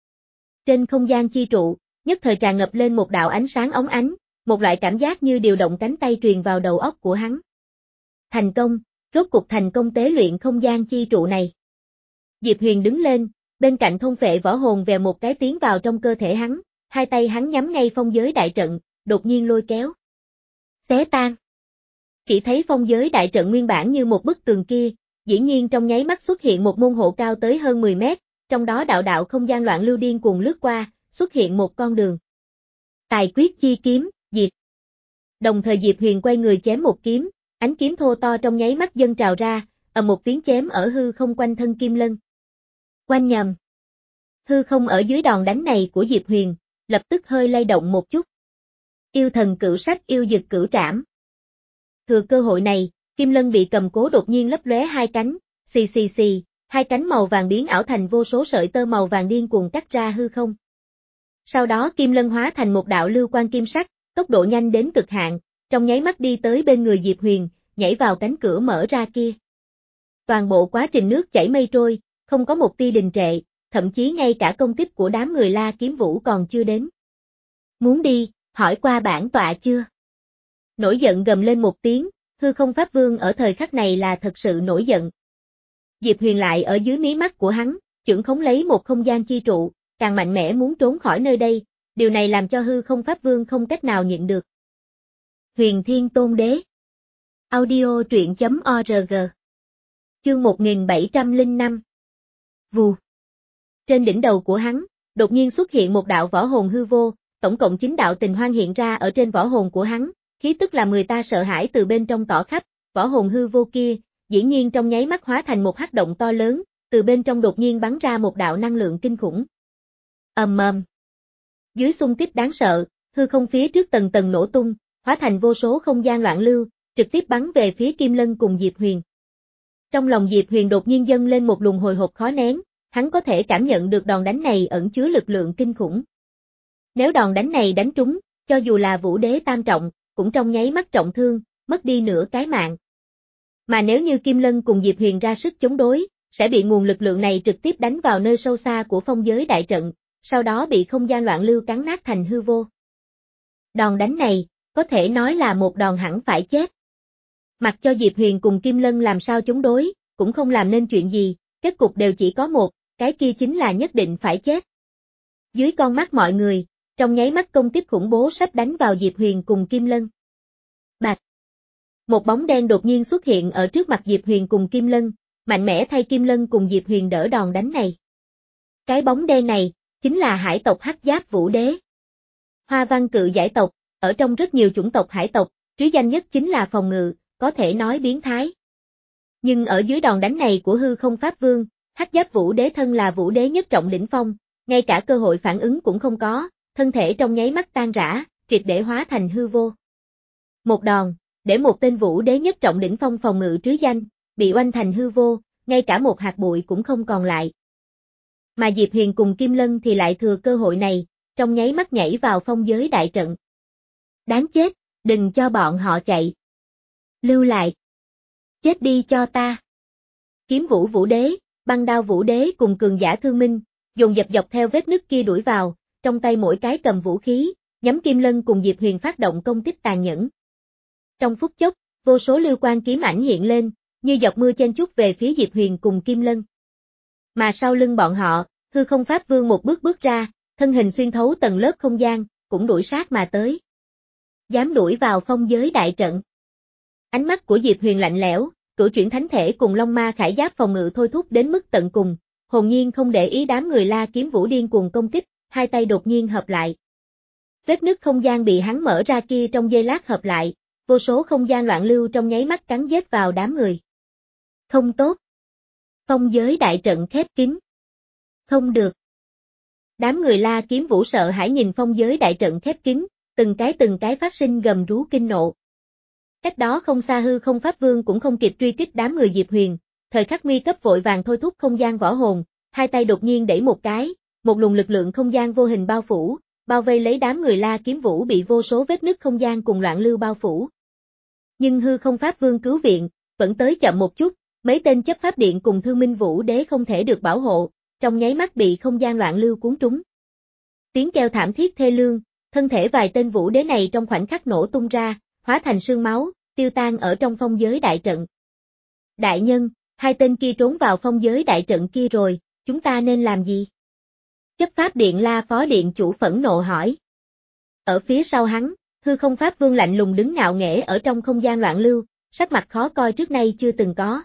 [SPEAKER 1] Trên không gian chi trụ, nhất thời tràn ngập lên một đạo ánh sáng óng ánh, một loại cảm giác như điều động cánh tay truyền vào đầu óc của hắn. Thành công, rốt cục thành công tế luyện không gian chi trụ này. Diệp Huyền đứng lên, bên cạnh thôn phệ võ hồn vèo một cái tiến vào trong cơ thể hắn, hai tay hắn nhắm ngay phong giới đại trận, đột nhiên lôi kéo. Xé tan. Chỉ thấy phong giới đại trận nguyên bản như một bức tường kia, dĩ nhiên trong nháy mắt xuất hiện một môn hộ cao tới hơn mười mét, trong đó đạo đạo không gian loạn lưu điên cuồng lướt qua, xuất hiện một con đường. Tài quyết chi kiếm, diệt. Đồng thời Diệp Huyền quay người chém một kiếm, ánh kiếm thô to trong nháy mắt dâng trào ra, ầm một tiếng chém ở hư không quanh thân Kim Lân. Quanh nhầm. Hư không ở dưới đòn đánh này của Diệp Huyền, lập tức hơi lay động một chút. Yêu thần cửu sắc yêu dực cửu trảm. Thừa cơ hội này, Kim Lân bị cầm cố đột nhiên lấp lóe hai cánh, xì xì xì, hai cánh màu vàng biến ảo thành vô số sợi tơ màu vàng điên cuồng cắt ra hư không. Sau đó Kim Lân hóa thành một đạo lưu quang kim sắc, tốc độ nhanh đến cực hạn, trong nháy mắt đi tới bên người Diệp Huyền, nhảy vào cánh cửa mở ra kia. Toàn bộ quá trình nước chảy mây trôi, không có một tia đình trệ, thậm chí ngay cả công kích của đám người La Kiếm Vũ còn chưa đến. Muốn đi, hỏi qua bản tọa chưa? Nổi giận gầm lên một tiếng, hư không pháp vương ở thời khắc này là thật sự nổi giận. Diệp Huyền lại ở dưới mí mắt của hắn, chưởng khống lấy một không gian chi trụ, càng mạnh mẽ muốn trốn khỏi nơi đây, điều này làm cho hư không pháp vương không cách nào nhịn được. Huyền Thiên Tôn Đế. Audio truyện chấm org. Chương một nghìn bảy trăm lẻ năm. Vù. Trên đỉnh đầu của hắn, đột nhiên xuất hiện một đạo võ hồn hư vô, tổng cộng chín đạo tình hoang hiện ra ở trên võ hồn của hắn, khí tức làm người ta sợ hãi từ bên trong tỏ khắp, võ hồn hư vô kia, dĩ nhiên trong nháy mắt hóa thành một hắc động to lớn, từ bên trong đột nhiên bắn ra một đạo năng lượng kinh khủng. Ầm ầm. Dưới xung kích đáng sợ, hư không phía trước tầng tầng nổ tung, hóa thành vô số không gian loạn lưu, trực tiếp bắn về phía Kim Lân cùng Diệp Huyền. Trong lòng Diệp Huyền đột nhiên dâng lên một luồng hồi hộp khó nén, hắn có thể cảm nhận được đòn đánh này ẩn chứa lực lượng kinh khủng. Nếu đòn đánh này đánh trúng, cho dù là Vũ Đế tam trọng, cũng trong nháy mắt trọng thương, mất đi nửa cái mạng. Mà nếu như Kim Lân cùng Diệp Huyền ra sức chống đối, sẽ bị nguồn lực lượng này trực tiếp đánh vào nơi sâu xa của phong giới đại trận, sau đó bị không gian loạn lưu cắn nát thành hư vô. Đòn đánh này, có thể nói là một đòn hẳn phải chết. Mặc cho Diệp Huyền cùng Kim Lân làm sao chống đối, cũng không làm nên chuyện gì, kết cục đều chỉ có một, cái kia chính là nhất định phải chết. Dưới con mắt mọi người, trong nháy mắt công kích khủng bố sắp đánh vào Diệp Huyền cùng Kim Lân. Bạch! Một bóng đen đột nhiên xuất hiện ở trước mặt Diệp Huyền cùng Kim Lân, mạnh mẽ thay Kim Lân cùng Diệp Huyền đỡ đòn đánh này. Cái bóng đen này, chính là hải tộc Hắc Giáp Vũ Đế. Hoa văn cự giải tộc, ở trong rất nhiều chủng tộc hải tộc, trứ danh nhất chính là phòng ngự, có thể nói biến thái. Nhưng ở dưới đòn đánh này của hư không pháp vương, Hắc Giáp Vũ Đế thân là Vũ Đế nhất trọng đỉnh phong, ngay cả cơ hội phản ứng cũng không có, thân thể trong nháy mắt tan rã, triệt để hóa thành hư vô. Một đòn, để một tên Vũ Đế nhất trọng đỉnh phong phòng ngự trứ danh, bị oanh thành hư vô, ngay cả một hạt bụi cũng không còn lại. Mà Diệp Huyền cùng Kim Lân thì lại thừa cơ hội này, trong nháy mắt nhảy vào phong giới đại trận. Đáng chết, đừng cho bọn họ chạy. Lưu lại. Chết đi cho ta. Kiếm Vũ Vũ Đế, Băng Đao Vũ Đế cùng cường giả Thương Minh, dồn dập dọc theo vết nứt kia đuổi vào, trong tay mỗi cái cầm vũ khí, nhắm Kim Lân cùng Diệp Huyền phát động công kích tàn nhẫn. Trong phút chốc, vô số lưu quang kiếm ảnh hiện lên, như giọt mưa chen chúc về phía Diệp Huyền cùng Kim Lân. Mà sau lưng bọn họ, hư không pháp vương một bước bước ra, thân hình xuyên thấu tầng lớp không gian, cũng đuổi sát mà tới. Dám đuổi vào phong giới đại trận. Ánh mắt của Diệp Huyền lạnh lẽo, cửu chuyển thánh thể cùng Long Ma Khải Giáp phòng ngự thôi thúc đến mức tận cùng, hồn nhiên không để ý đám người La Kiếm Vũ điên cuồng công kích, hai tay đột nhiên hợp lại. Vết nứt không gian bị hắn mở ra kia trong giây lát hợp lại, vô số không gian loạn lưu trong nháy mắt cắn giết vào đám người. Không tốt. Phong giới đại trận khép kín. Không được. Đám người La Kiếm Vũ sợ hãi nhìn phong giới đại trận khép kín, từng cái từng cái phát sinh gầm rú kinh nộ. Cách đó không xa hư không pháp vương cũng không kịp truy kích đám người Diệp Huyền, thời khắc nguy cấp vội vàng thôi thúc không gian võ hồn, hai tay đột nhiên đẩy một cái, một luồng lực lượng không gian vô hình bao phủ, bao vây lấy đám người La Kiếm Vũ bị vô số vết nứt không gian cùng loạn lưu bao phủ. Nhưng hư không pháp vương cứu viện, vẫn tới chậm một chút, mấy tên chấp pháp điện cùng Thương Minh Vũ Đế không thể được bảo hộ, trong nháy mắt bị không gian loạn lưu cuốn trúng. Tiếng kêu thảm thiết thê lương, thân thể vài tên Vũ Đế này trong khoảnh khắc nổ tung ra, hóa thành sương máu, tiêu tan ở trong phong giới đại trận. Đại nhân, hai tên kia trốn vào phong giới đại trận kia rồi, chúng ta nên làm gì? Chấp pháp điện La Phó Điện chủ phẫn nộ hỏi. Ở phía sau hắn, hư không pháp vương lạnh lùng đứng ngạo nghễ ở trong không gian loạn lưu, sắc mặt khó coi trước nay chưa từng có.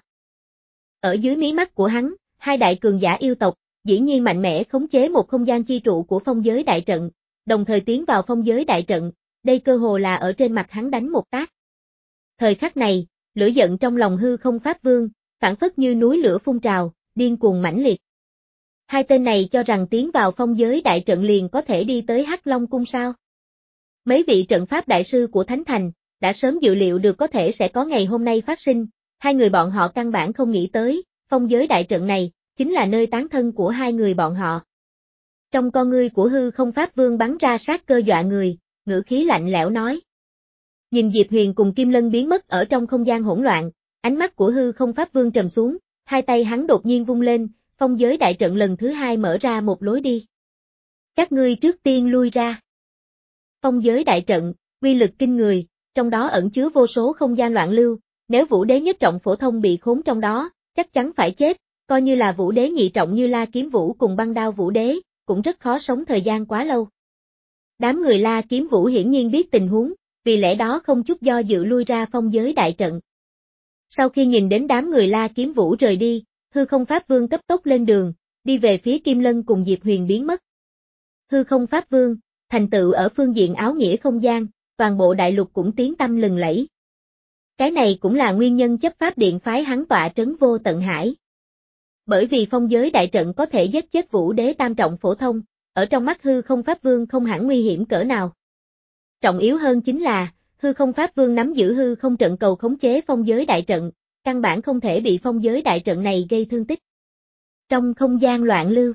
[SPEAKER 1] Ở dưới mí mắt của hắn, hai đại cường giả yêu tộc, dĩ nhiên mạnh mẽ khống chế một không gian chi trụ của phong giới đại trận, đồng thời tiến vào phong giới đại trận, đây cơ hồ là ở trên mặt hắn đánh một tát. Thời khắc này, lửa giận trong lòng hư không pháp vương, phản phất như núi lửa phun trào, điên cuồng mãnh liệt. Hai tên này cho rằng tiến vào phong giới đại trận liền có thể đi tới Hắc Long cung sao? Mấy vị trận pháp đại sư của Thánh Thành, đã sớm dự liệu được có thể sẽ có ngày hôm nay phát sinh, hai người bọn họ căn bản không nghĩ tới, phong giới đại trận này, chính là nơi tán thân của hai người bọn họ. Trong con ngươi của hư không pháp vương bắn ra sát cơ dọa người, ngữ khí lạnh lẽo nói. Nhìn Diệp Huyền cùng Kim Lân biến mất ở trong không gian hỗn loạn, ánh mắt của hư không pháp vương trầm xuống, hai tay hắn đột nhiên vung lên, phong giới đại trận lần thứ hai mở ra một lối đi. Các ngươi trước tiên lui ra. Phong giới đại trận, uy lực kinh người, trong đó ẩn chứa vô số không gian loạn lưu, nếu Vũ Đế nhất trọng phổ thông bị khốn trong đó, chắc chắn phải chết, coi như là Vũ Đế nhị trọng như La Kiếm Vũ cùng Băng Đao Vũ Đế, cũng rất khó sống thời gian quá lâu. Đám người La Kiếm Vũ hiển nhiên biết tình huống, vì lẽ đó không chút do dự lui ra phong giới đại trận. Sau khi nhìn đến đám người La Kiếm Vũ rời đi, Hư Không Pháp Vương cấp tốc lên đường, đi về phía Kim Lân cùng Diệp Huyền biến mất. Hư Không Pháp Vương, thành tựu ở phương diện áo nghĩa không gian, toàn bộ đại lục cũng tiếng tăm lừng lẫy. Cái này cũng là nguyên nhân chấp pháp điện phái hắn tọa trấn Vô Tận Hải. Bởi vì phong giới đại trận có thể giết chết Vũ Đế tam trọng phổ thông, ở trong mắt Hư Không Pháp Vương không hẳn nguy hiểm cỡ nào. Trọng yếu hơn chính là, Hư Không Pháp Vương nắm giữ hư không trận cầu khống chế phong giới đại trận, căn bản không thể bị phong giới đại trận này gây thương tích. Trong không gian loạn lưu,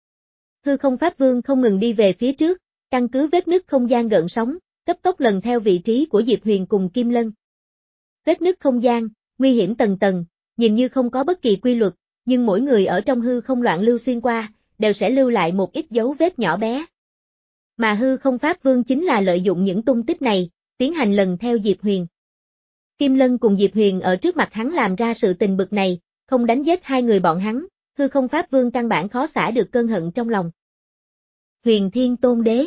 [SPEAKER 1] Hư Không Pháp Vương không ngừng đi về phía trước, căn cứ vết nứt không gian gợn sóng, cấp tốc lần theo vị trí của Diệp Huyền cùng Kim Lân. Vết nứt không gian, nguy hiểm tầng tầng, nhìn như không có bất kỳ quy luật, nhưng mỗi người ở trong hư không loạn lưu xuyên qua, đều sẽ lưu lại một ít dấu vết nhỏ bé. Mà Hư Không Pháp Vương chính là lợi dụng những tung tích này, tiến hành lần theo Diệp Huyền. Kim Lân cùng Diệp Huyền ở trước mặt hắn làm ra sự tình bực này, không đánh giết hai người bọn hắn, Hư Không Pháp Vương căn bản khó xả được cơn hận trong lòng. Huyền Thiên Tôn Đế.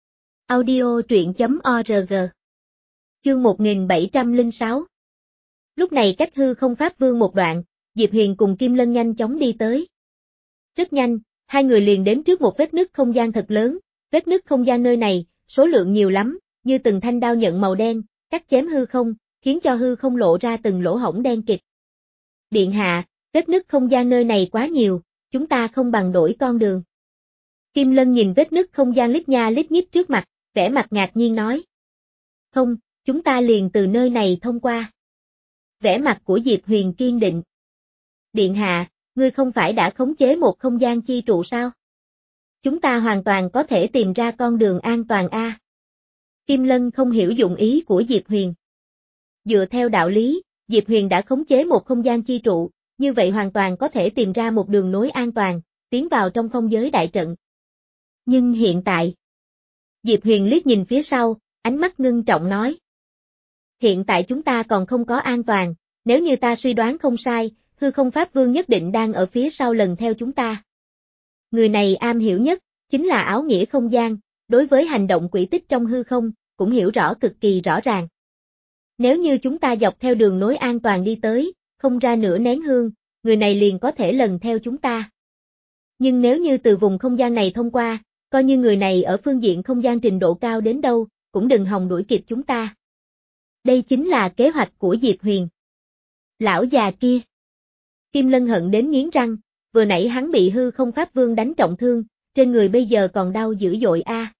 [SPEAKER 1] Audio truyện chấm org. Chương một nghìn bảy trăm lẻ sáu. Lúc này cách Hư Không Pháp Vương một đoạn, Diệp Huyền cùng Kim Lân nhanh chóng đi tới. Rất nhanh, hai người liền đến trước một vết nứt không gian thật lớn, vết nứt không gian nơi này, số lượng nhiều lắm, như từng thanh đao nhận màu đen, cắt chém hư không, khiến cho hư không lộ ra từng lỗ hổng đen kịt. Điện hạ, vết nứt không gian nơi này quá nhiều, chúng ta không bằng đổi con đường. Kim Lân nhìn vết nứt không gian lít nha lít nhít trước mặt, vẻ mặt ngạc nhiên nói. Không, chúng ta liền từ nơi này thông qua. Vẻ mặt của Diệp Huyền kiên định. Điện hạ, ngươi không phải đã khống chế một không gian chi trụ sao? Chúng ta hoàn toàn có thể tìm ra con đường an toàn a. Kim Lân không hiểu dụng ý của Diệp Huyền. Dựa theo đạo lý, Diệp Huyền đã khống chế một không gian chi trụ, như vậy hoàn toàn có thể tìm ra một đường nối an toàn, tiến vào trong phong giới đại trận. Nhưng hiện tại, Diệp Huyền liếc nhìn phía sau, ánh mắt ngưng trọng nói. Hiện tại chúng ta còn không có an toàn, nếu như ta suy đoán không sai, Hư Không Pháp Vương nhất định đang ở phía sau lần theo chúng ta. Người này am hiểu nhất, chính là áo nghĩa không gian, đối với hành động quỷ tích trong hư không, cũng hiểu rõ cực kỳ rõ ràng. Nếu như chúng ta dọc theo đường nối an toàn đi tới, không ra nửa nén hương, người này liền có thể lần theo chúng ta. Nhưng nếu như từ vùng không gian này thông qua, coi như người này ở phương diện không gian trình độ cao đến đâu, cũng đừng hòng đuổi kịp chúng ta. Đây chính là kế hoạch của Diệp Huyền. Lão già kia. Kim Lân hận đến nghiến răng, vừa nãy hắn bị Hư Không Pháp Vương đánh trọng thương, trên người bây giờ còn đau dữ dội a. À.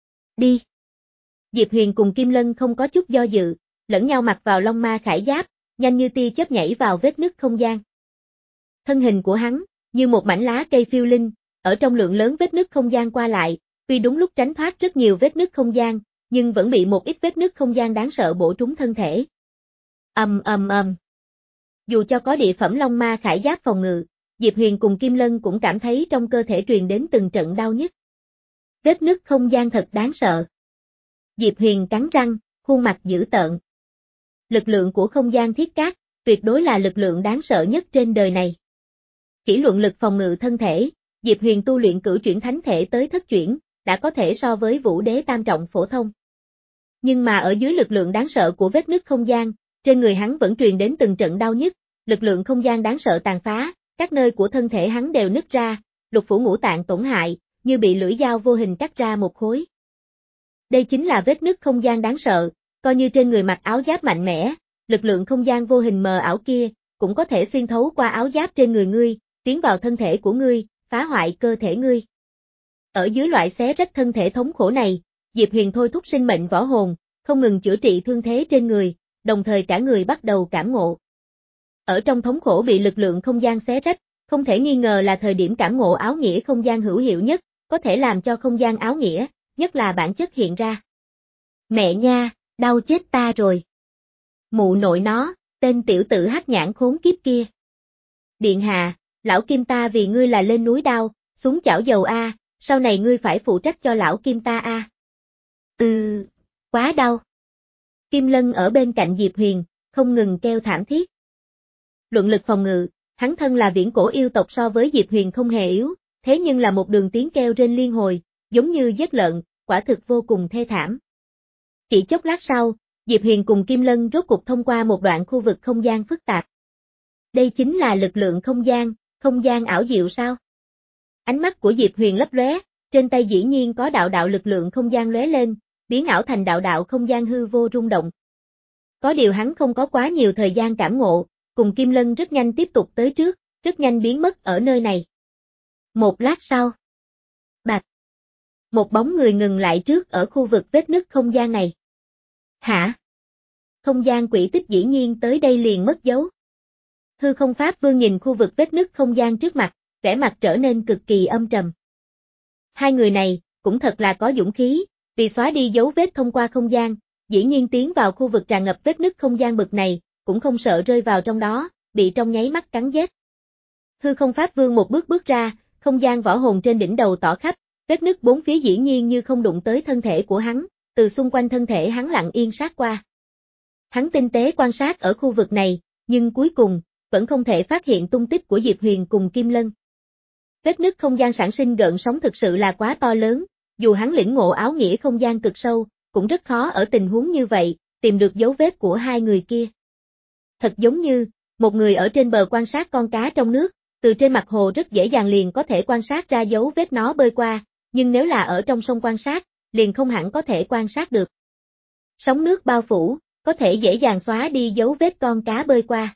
[SPEAKER 1] Đi. Diệp Huyền cùng Kim Lân không có chút do dự, lẫn nhau mặc vào Long Ma khải giáp, nhanh như tia chớp nhảy vào vết nứt không gian. Thân hình của hắn, như một mảnh lá cây phiêu linh, ở trong lượng lớn vết nứt không gian qua lại, tuy đúng lúc tránh thoát rất nhiều vết nứt không gian, nhưng vẫn bị một ít vết nứt không gian đáng sợ bổ trúng thân thể. Ầm ầm ầm. Dù cho có địa phẩm Long Ma khải giáp phòng ngự, Diệp Huyền cùng Kim Lân cũng cảm thấy trong cơ thể truyền đến từng trận đau nhức. Vết nứt không gian thật đáng sợ. Diệp Huyền cắn răng, khuôn mặt dữ tợn. Lực lượng của không gian thiết cát, tuyệt đối là lực lượng đáng sợ nhất trên đời này. Chỉ luận lực phòng ngự thân thể, Diệp Huyền tu luyện cửu chuyển thánh thể tới thất chuyển, đã có thể so với Vũ Đế tam trọng phổ thông. Nhưng mà ở dưới lực lượng đáng sợ của vết nứt không gian, trên người hắn vẫn truyền đến từng trận đau nhức, lực lượng không gian đáng sợ tàn phá, các nơi của thân thể hắn đều nứt ra, lục phủ ngũ tạng tổn hại, như bị lưỡi dao vô hình cắt ra một khối. Đây chính là vết nứt không gian đáng sợ, coi như trên người mặc áo giáp mạnh mẽ, lực lượng không gian vô hình mờ ảo kia, cũng có thể xuyên thấu qua áo giáp trên người ngươi, tiến vào thân thể của ngươi, phá hoại cơ thể ngươi. Ở dưới loại xé rách thân thể thống khổ này, Diệp Huyền thôi thúc sinh mệnh võ hồn, không ngừng chữa trị thương thế trên người, đồng thời cả người bắt đầu cảm ngộ. Ở trong thống khổ bị lực lượng không gian xé rách, không thể nghi ngờ là thời điểm cảm ngộ áo nghĩa không gian hữu hiệu nhất, có thể làm cho không gian áo nghĩa, nhất là bản chất hiện ra. Mẹ nha, đau chết ta rồi. Mụ nội nó, tên tiểu tử hắc nhãn khốn kiếp kia. Điện hạ, lão Kim ta vì ngươi là lên núi đao, xuống chảo dầu a, sau này ngươi phải phụ trách cho lão Kim ta a. Ừ, quá đau. Kim Lân ở bên cạnh Diệp Huyền, không ngừng kêu thảm thiết. Luận lực phòng ngự, hắn thân là viễn cổ yêu tộc so với Diệp Huyền không hề yếu, thế nhưng là một đường tiếng kêu trên liên hồi, giống như giết lợn, quả thực vô cùng thê thảm. Chỉ chốc lát sau, Diệp Huyền cùng Kim Lân rốt cục thông qua một đoạn khu vực không gian phức tạp. Đây chính là lực lượng không gian, không gian ảo diệu sao? Ánh mắt của Diệp Huyền lấp lóe, trên tay dĩ nhiên có đạo đạo lực lượng không gian lóe lên, biến ảo thành đạo đạo không gian hư vô rung động. Có điều hắn không có quá nhiều thời gian cảm ngộ, cùng Kim Lân rất nhanh tiếp tục tới trước, rất nhanh biến mất ở nơi này. Một lát sau, bạch, một bóng người ngừng lại trước ở khu vực vết nứt không gian này. Hả? Không gian quỷ tích dĩ nhiên tới đây liền mất dấu. Hư không pháp vương nhìn khu vực vết nứt không gian trước mặt, vẻ mặt trở nên cực kỳ âm trầm. Hai người này, cũng thật là có dũng khí, vì xóa đi dấu vết thông qua không gian, dĩ nhiên tiến vào khu vực tràn ngập vết nứt không gian bực này, cũng không sợ rơi vào trong đó, bị trong nháy mắt cắn giết. Hư không pháp vương một bước bước ra, không gian võ hồn trên đỉnh đầu tỏ khắp, vết nứt bốn phía dĩ nhiên như không đụng tới thân thể của hắn, từ xung quanh thân thể hắn lặng yên sát qua. Hắn tinh tế quan sát ở khu vực này, nhưng cuối cùng, vẫn không thể phát hiện tung tích của Diệp Huyền cùng Kim Lân. Vết nứt không gian sản sinh gợn sóng thực sự là quá to lớn, dù hắn lĩnh ngộ áo nghĩa không gian cực sâu, cũng rất khó ở tình huống như vậy, tìm được dấu vết của hai người kia. Thật giống như, một người ở trên bờ quan sát con cá trong nước, từ trên mặt hồ rất dễ dàng liền có thể quan sát ra dấu vết nó bơi qua, nhưng nếu là ở trong sông quan sát, liền không hẳn có thể quan sát được. Sóng nước bao phủ, có thể dễ dàng xóa đi dấu vết con cá bơi qua.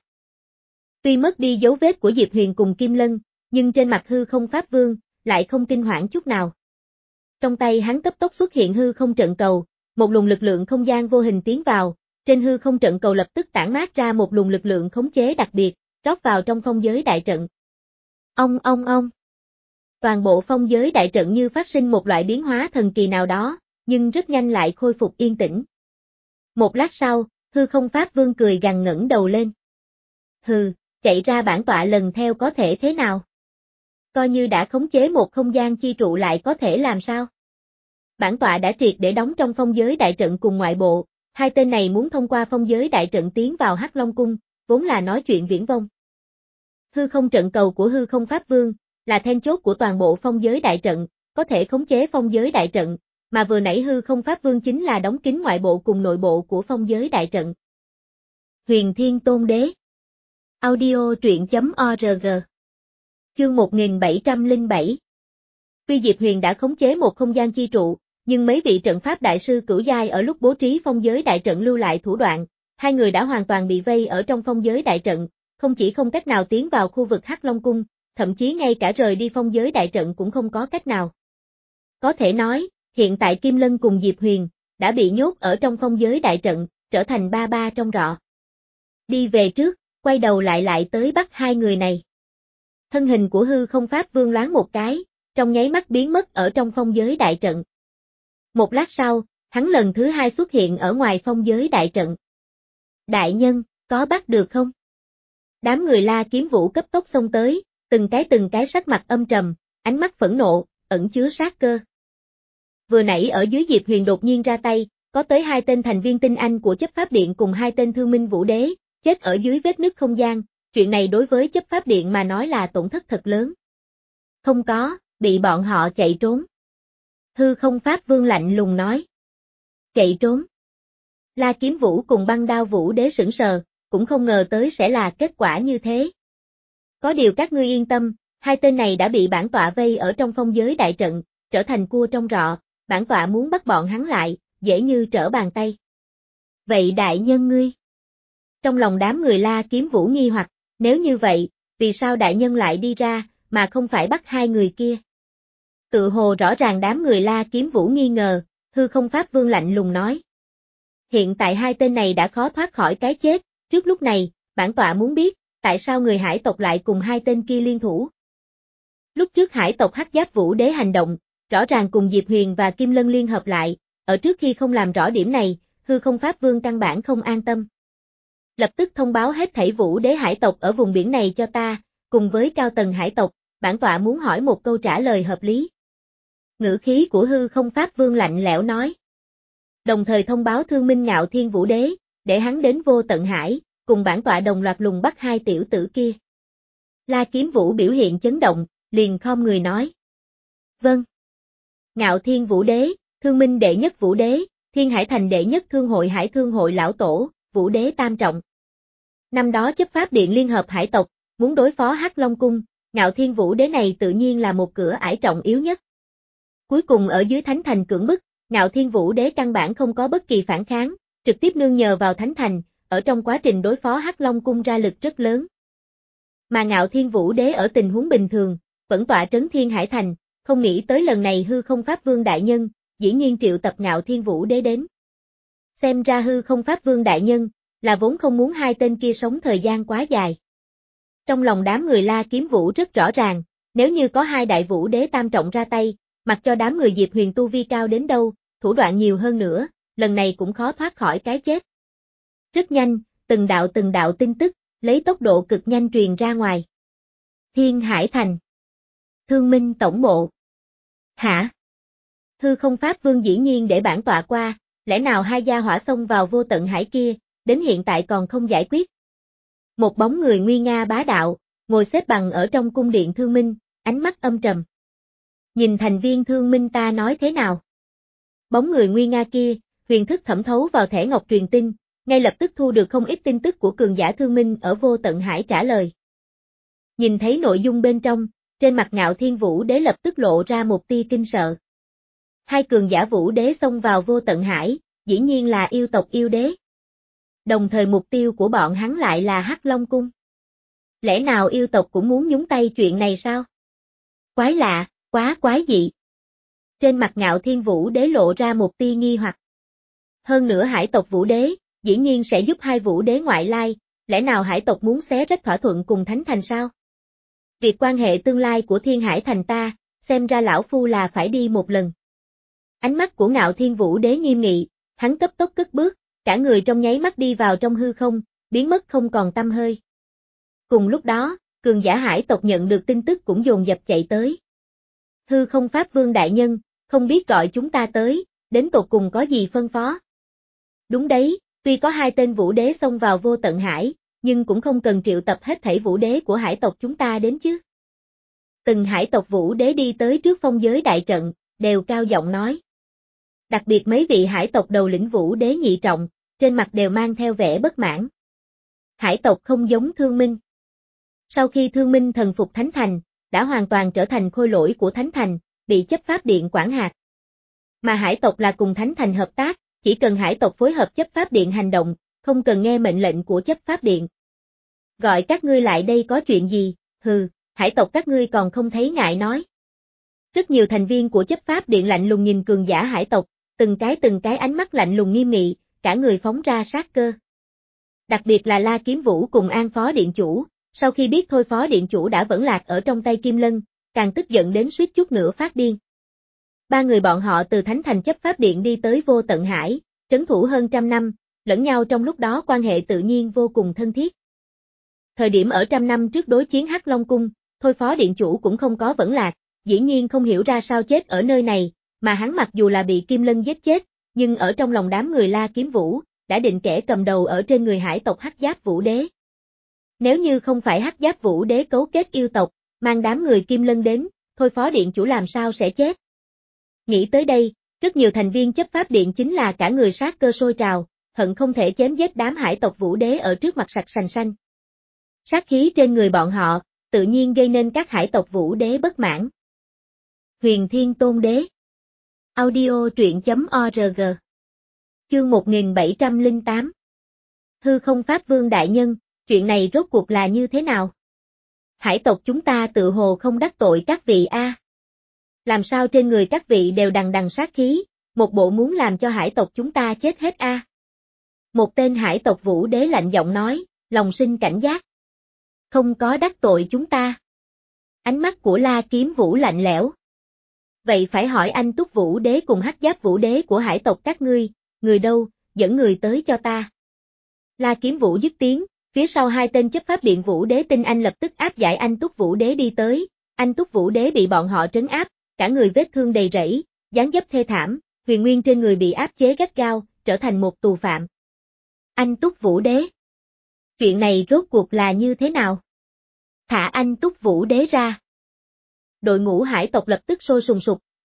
[SPEAKER 1] Tuy mất đi dấu vết của Diệp Huyền cùng Kim Lân, nhưng trên mặt hư không pháp vương, lại không kinh hoảng chút nào. Trong tay hắn cấp tốc xuất hiện hư không trận cầu, một luồng lực lượng không gian vô hình tiến vào, trên hư không trận cầu lập tức tản mát ra một luồng lực lượng khống chế đặc biệt, rót vào trong phong giới đại trận. Ong ong ong. Toàn bộ phong giới đại trận như phát sinh một loại biến hóa thần kỳ nào đó, nhưng rất nhanh lại khôi phục yên tĩnh. Một lát sau, hư không pháp vương cười gằn ngẩng đầu lên. Hừ, chạy ra bản tọa lần theo có thể thế nào? Coi như đã khống chế một không gian chi trụ lại có thể làm sao? Bản tọa đã triệt để đóng trong phong giới đại trận cùng ngoại bộ, hai tên này muốn thông qua phong giới đại trận tiến vào Hắc Long Cung, vốn là nói chuyện viển vông. Hư không trận cầu của hư không pháp vương, là then chốt của toàn bộ phong giới đại trận, có thể khống chế phong giới đại trận, mà vừa nãy hư không pháp vương chính là đóng kín ngoại bộ cùng nội bộ của phong giới đại trận. Huyền Thiên Tôn Đế. Audio truyện chấm org. Chương một nghìn bảy trăm lẻ bảy. Tuy Diệp Huyền đã khống chế một không gian chi trụ, nhưng mấy vị trận pháp đại sư cửu giai ở lúc bố trí phong giới đại trận lưu lại thủ đoạn, hai người đã hoàn toàn bị vây ở trong phong giới đại trận, không chỉ không cách nào tiến vào khu vực Hắc Long Cung, thậm chí ngay cả rời đi phong giới đại trận cũng không có cách nào. Có thể nói, hiện tại Kim Lân cùng Diệp Huyền, đã bị nhốt ở trong phong giới đại trận, trở thành ba ba trong rọ. Đi về trước, quay đầu lại lại tới bắt hai người này. Thân hình của hư không pháp vương loáng một cái, trong nháy mắt biến mất ở trong phong giới đại trận. Một lát sau, hắn lần thứ hai xuất hiện ở ngoài phong giới đại trận. Đại nhân, có bắt được không? Đám người La Kiếm Vũ cấp tốc xông tới, từng cái từng cái sắc mặt âm trầm, ánh mắt phẫn nộ, ẩn chứa sát cơ. Vừa nãy ở dưới Diệp Huyền đột nhiên ra tay, có tới hai tên thành viên tinh anh của chấp pháp điện cùng hai tên thương minh vũ đế, chết ở dưới vết nứt không gian, chuyện này đối với chấp pháp điện mà nói là tổn thất thật lớn. Không có, bị bọn họ chạy trốn. Hư không pháp vương lạnh lùng nói. Chạy trốn. La Kiếm Vũ cùng Băng Đao Vũ đế sững sờ, cũng không ngờ tới sẽ là kết quả như thế. Có điều các ngươi yên tâm, hai tên này đã bị bản tọa vây ở trong phong giới đại trận, trở thành cua trong rọ, bản tọa muốn bắt bọn hắn lại, dễ như trở bàn tay. Vậy đại nhân ngươi? Trong lòng đám người La Kiếm Vũ nghi hoặc, nếu như vậy, vì sao đại nhân lại đi ra, mà không phải bắt hai người kia? Tự hồ rõ ràng đám người La Kiếm Vũ nghi ngờ, hư không pháp vương lạnh lùng nói. Hiện tại hai tên này đã khó thoát khỏi cái chết, trước lúc này, bản tọa muốn biết, tại sao người hải tộc lại cùng hai tên kia liên thủ? Lúc trước hải tộc Hắc Giáp Vũ đế hành động, rõ ràng cùng Diệp Huyền và Kim Lân liên hợp lại, ở trước khi không làm rõ điểm này, hư không pháp vương căn bản không an tâm. Lập tức thông báo hết thảy Vũ đế hải tộc ở vùng biển này cho ta, cùng với cao tầng hải tộc, bản tọa muốn hỏi một câu trả lời hợp lý. Ngữ khí của hư không pháp vương lạnh lẽo nói. Đồng thời thông báo Thương Minh Ngạo Thiên Vũ đế, để hắn đến Vô Tận Hải, cùng bản tọa đồng loạt lùng bắt hai tiểu tử kia. La Kiếm Vũ biểu hiện chấn động, liền khom người nói. Vâng. Ngạo Thiên Vũ đế, Thương Minh đệ nhất Vũ Đế, Thiên Hải Thành đệ nhất Thương hội Hải Thương hội lão tổ, Vũ Đế tam trọng. Năm đó chấp pháp điện liên hợp hải tộc, muốn đối phó Hắc Long cung, Ngạo Thiên Vũ Đế này tự nhiên là một cửa ải trọng yếu nhất. Cuối cùng ở dưới Thánh Thành cưỡng bức, Ngạo Thiên Vũ Đế căn bản không có bất kỳ phản kháng, trực tiếp nương nhờ vào Thánh Thành, ở trong quá trình đối phó Hắc Long cung ra lực rất lớn. Mà Ngạo Thiên Vũ Đế ở tình huống bình thường, vẫn tọa trấn Thiên Hải Thành, không nghĩ tới lần này hư không Pháp Vương Đại Nhân, dĩ nhiên triệu tập Ngạo Thiên Vũ Đế đến. Xem ra hư không Pháp Vương Đại Nhân, là vốn không muốn hai tên kia sống thời gian quá dài. Trong lòng đám người La Kiếm Vũ rất rõ ràng, nếu như có hai đại vũ đế tam trọng ra tay, mặc cho đám người Diệp Huyền tu vi cao đến đâu, thủ đoạn nhiều hơn nữa, lần này cũng khó thoát khỏi cái chết. Rất nhanh, từng đạo từng đạo tin tức, lấy tốc độ cực nhanh truyền ra ngoài. Thiên Hải Thành. Thương Minh tổng bộ. Hả? Hư không Pháp Vương dĩ nhiên để bản tọa qua, lẽ nào hai gia hỏa xông vào vô tận hải kia, đến hiện tại còn không giải quyết. Một bóng người nguy nga bá đạo, ngồi xếp bằng ở trong cung điện Thương Minh, ánh mắt âm trầm. Nhìn thành viên Thương Minh ta nói thế nào? Bóng người nguy nga kia, huyền thức thẩm thấu vào thẻ ngọc truyền tin, ngay lập tức thu được không ít tin tức của cường giả Thương Minh ở vô tận hải trả lời. Nhìn thấy nội dung bên trong, trên mặt Ngạo Thiên Vũ Đế lập tức lộ ra một tia kinh sợ. Hai cường giả Vũ Đế xông vào vô tận hải, dĩ nhiên là yêu tộc yêu đế. Đồng thời mục tiêu của bọn hắn lại là Hắc Long cung. Lẽ nào yêu tộc cũng muốn nhúng tay chuyện này sao? Quái lạ, quá quái dị. Trên mặt Ngạo Thiên Vũ Đế lộ ra một tia nghi hoặc. Hơn nữa hải tộc Vũ Đế, dĩ nhiên sẽ giúp hai Vũ Đế ngoại lai, lẽ nào hải tộc muốn xé rách thỏa thuận cùng Thánh Thành sao? Việc quan hệ tương lai của Thiên Hải Thành ta, xem ra lão phu là phải đi một lần. Ánh mắt của Ngạo Thiên Vũ Đế nghiêm nghị, hắn cấp tốc cất bước, cả người trong nháy mắt đi vào trong hư không, biến mất không còn tăm hơi. Cùng lúc đó, cường giả hải tộc nhận được tin tức cũng dồn dập chạy tới. Hư không Pháp Vương Đại Nhân, không biết gọi chúng ta tới, đến tột cùng có gì phân phó. Đúng đấy, tuy có hai tên Vũ Đế xông vào vô tận hải, nhưng cũng không cần triệu tập hết thảy Vũ Đế của hải tộc chúng ta đến chứ. Từng hải tộc Vũ Đế đi tới trước phong giới đại trận, đều cao giọng nói. Đặc biệt mấy vị hải tộc đầu lĩnh Vũ Đế nhị trọng, trên mặt đều mang theo vẻ bất mãn. Hải tộc không giống Thương Minh. Sau khi Thương Minh thần phục Thánh Thành, đã hoàn toàn trở thành khôi lỗi của Thánh Thành, bị chấp pháp điện quản hạt. Mà hải tộc là cùng Thánh Thành hợp tác, chỉ cần hải tộc phối hợp chấp pháp điện hành động, không cần nghe mệnh lệnh của chấp pháp điện. Gọi các ngươi lại đây có chuyện gì, hừ, hải tộc các ngươi còn không thấy ngại nói. Rất nhiều thành viên của chấp pháp điện lạnh lùng nhìn cường giả hải tộc, từng cái từng cái ánh mắt lạnh lùng nghiêm nghị, cả người phóng ra sát cơ. Đặc biệt là La Kiếm Vũ cùng An Phó Điện Chủ, sau khi biết Thôi Phó Điện Chủ đã vẫn lạc ở trong tay Kim Lân, càng tức giận đến suýt chút nữa phát điên. Ba người bọn họ từ Thánh Thành chấp pháp điện đi tới vô tận hải, trấn thủ hơn trăm năm, lẫn nhau trong lúc đó quan hệ tự nhiên vô cùng thân thiết. Thời điểm ở trăm năm trước đối chiến Hắc Long Cung, Thôi Phó Điện Chủ cũng không có vẫn lạc, dĩ nhiên không hiểu ra sao chết ở nơi này, mà hắn mặc dù là bị Kim Lân giết chết, nhưng ở trong lòng đám người La Kiếm Vũ, đã định kẻ cầm đầu ở trên người hải tộc Hắc Giáp Vũ Đế. Nếu như không phải Hắc Giáp Vũ Đế cấu kết yêu tộc, mang đám người Kim Lân đến, Thôi Phó Điện Chủ làm sao sẽ chết. Nghĩ tới đây, rất nhiều thành viên chấp pháp điện chính là cả người sát cơ sôi trào, hận không thể chém giết đám hải tộc Vũ Đế ở trước mặt sạch sành xanh. Sát khí trên người bọn họ, tự nhiên gây nên các hải tộc Vũ Đế bất mãn. Huyền Thiên Tôn Đế. Audio truyện chấm org. Chương một nghìn bảy trăm lẻ tám. Hư không Pháp Vương Đại Nhân, chuyện này rốt cuộc là như thế nào? Hải tộc chúng ta tự hồ không đắc tội các vị a. Làm sao trên người các vị đều đằng đằng sát khí, một bộ muốn làm cho hải tộc chúng ta chết hết a? Một tên hải tộc Vũ Đế lạnh giọng nói, lòng sinh cảnh giác. Không có đắc tội chúng ta. Ánh mắt của La Kiếm Vũ lạnh lẽo. Vậy phải hỏi anh Túc Vũ Đế cùng Hắc Giáp Vũ Đế của hải tộc các ngươi, người đâu, dẫn người tới cho ta. La Kiếm Vũ dứt tiếng, phía sau hai tên chấp pháp điện Vũ Đế tinh anh lập tức áp giải anh Túc Vũ Đế đi tới, anh Túc Vũ Đế bị bọn họ trấn áp, cả người vết thương đầy rẫy, dáng dấp thê thảm, huyền nguyên trên người bị áp chế gắt gao, trở thành một tù phạm. Anh Túc Vũ Đế. Chuyện này rốt cuộc là như thế nào? Thả anh Túc Vũ Đế ra. Đội ngũ hải tộc lập tức sôi sùng sục,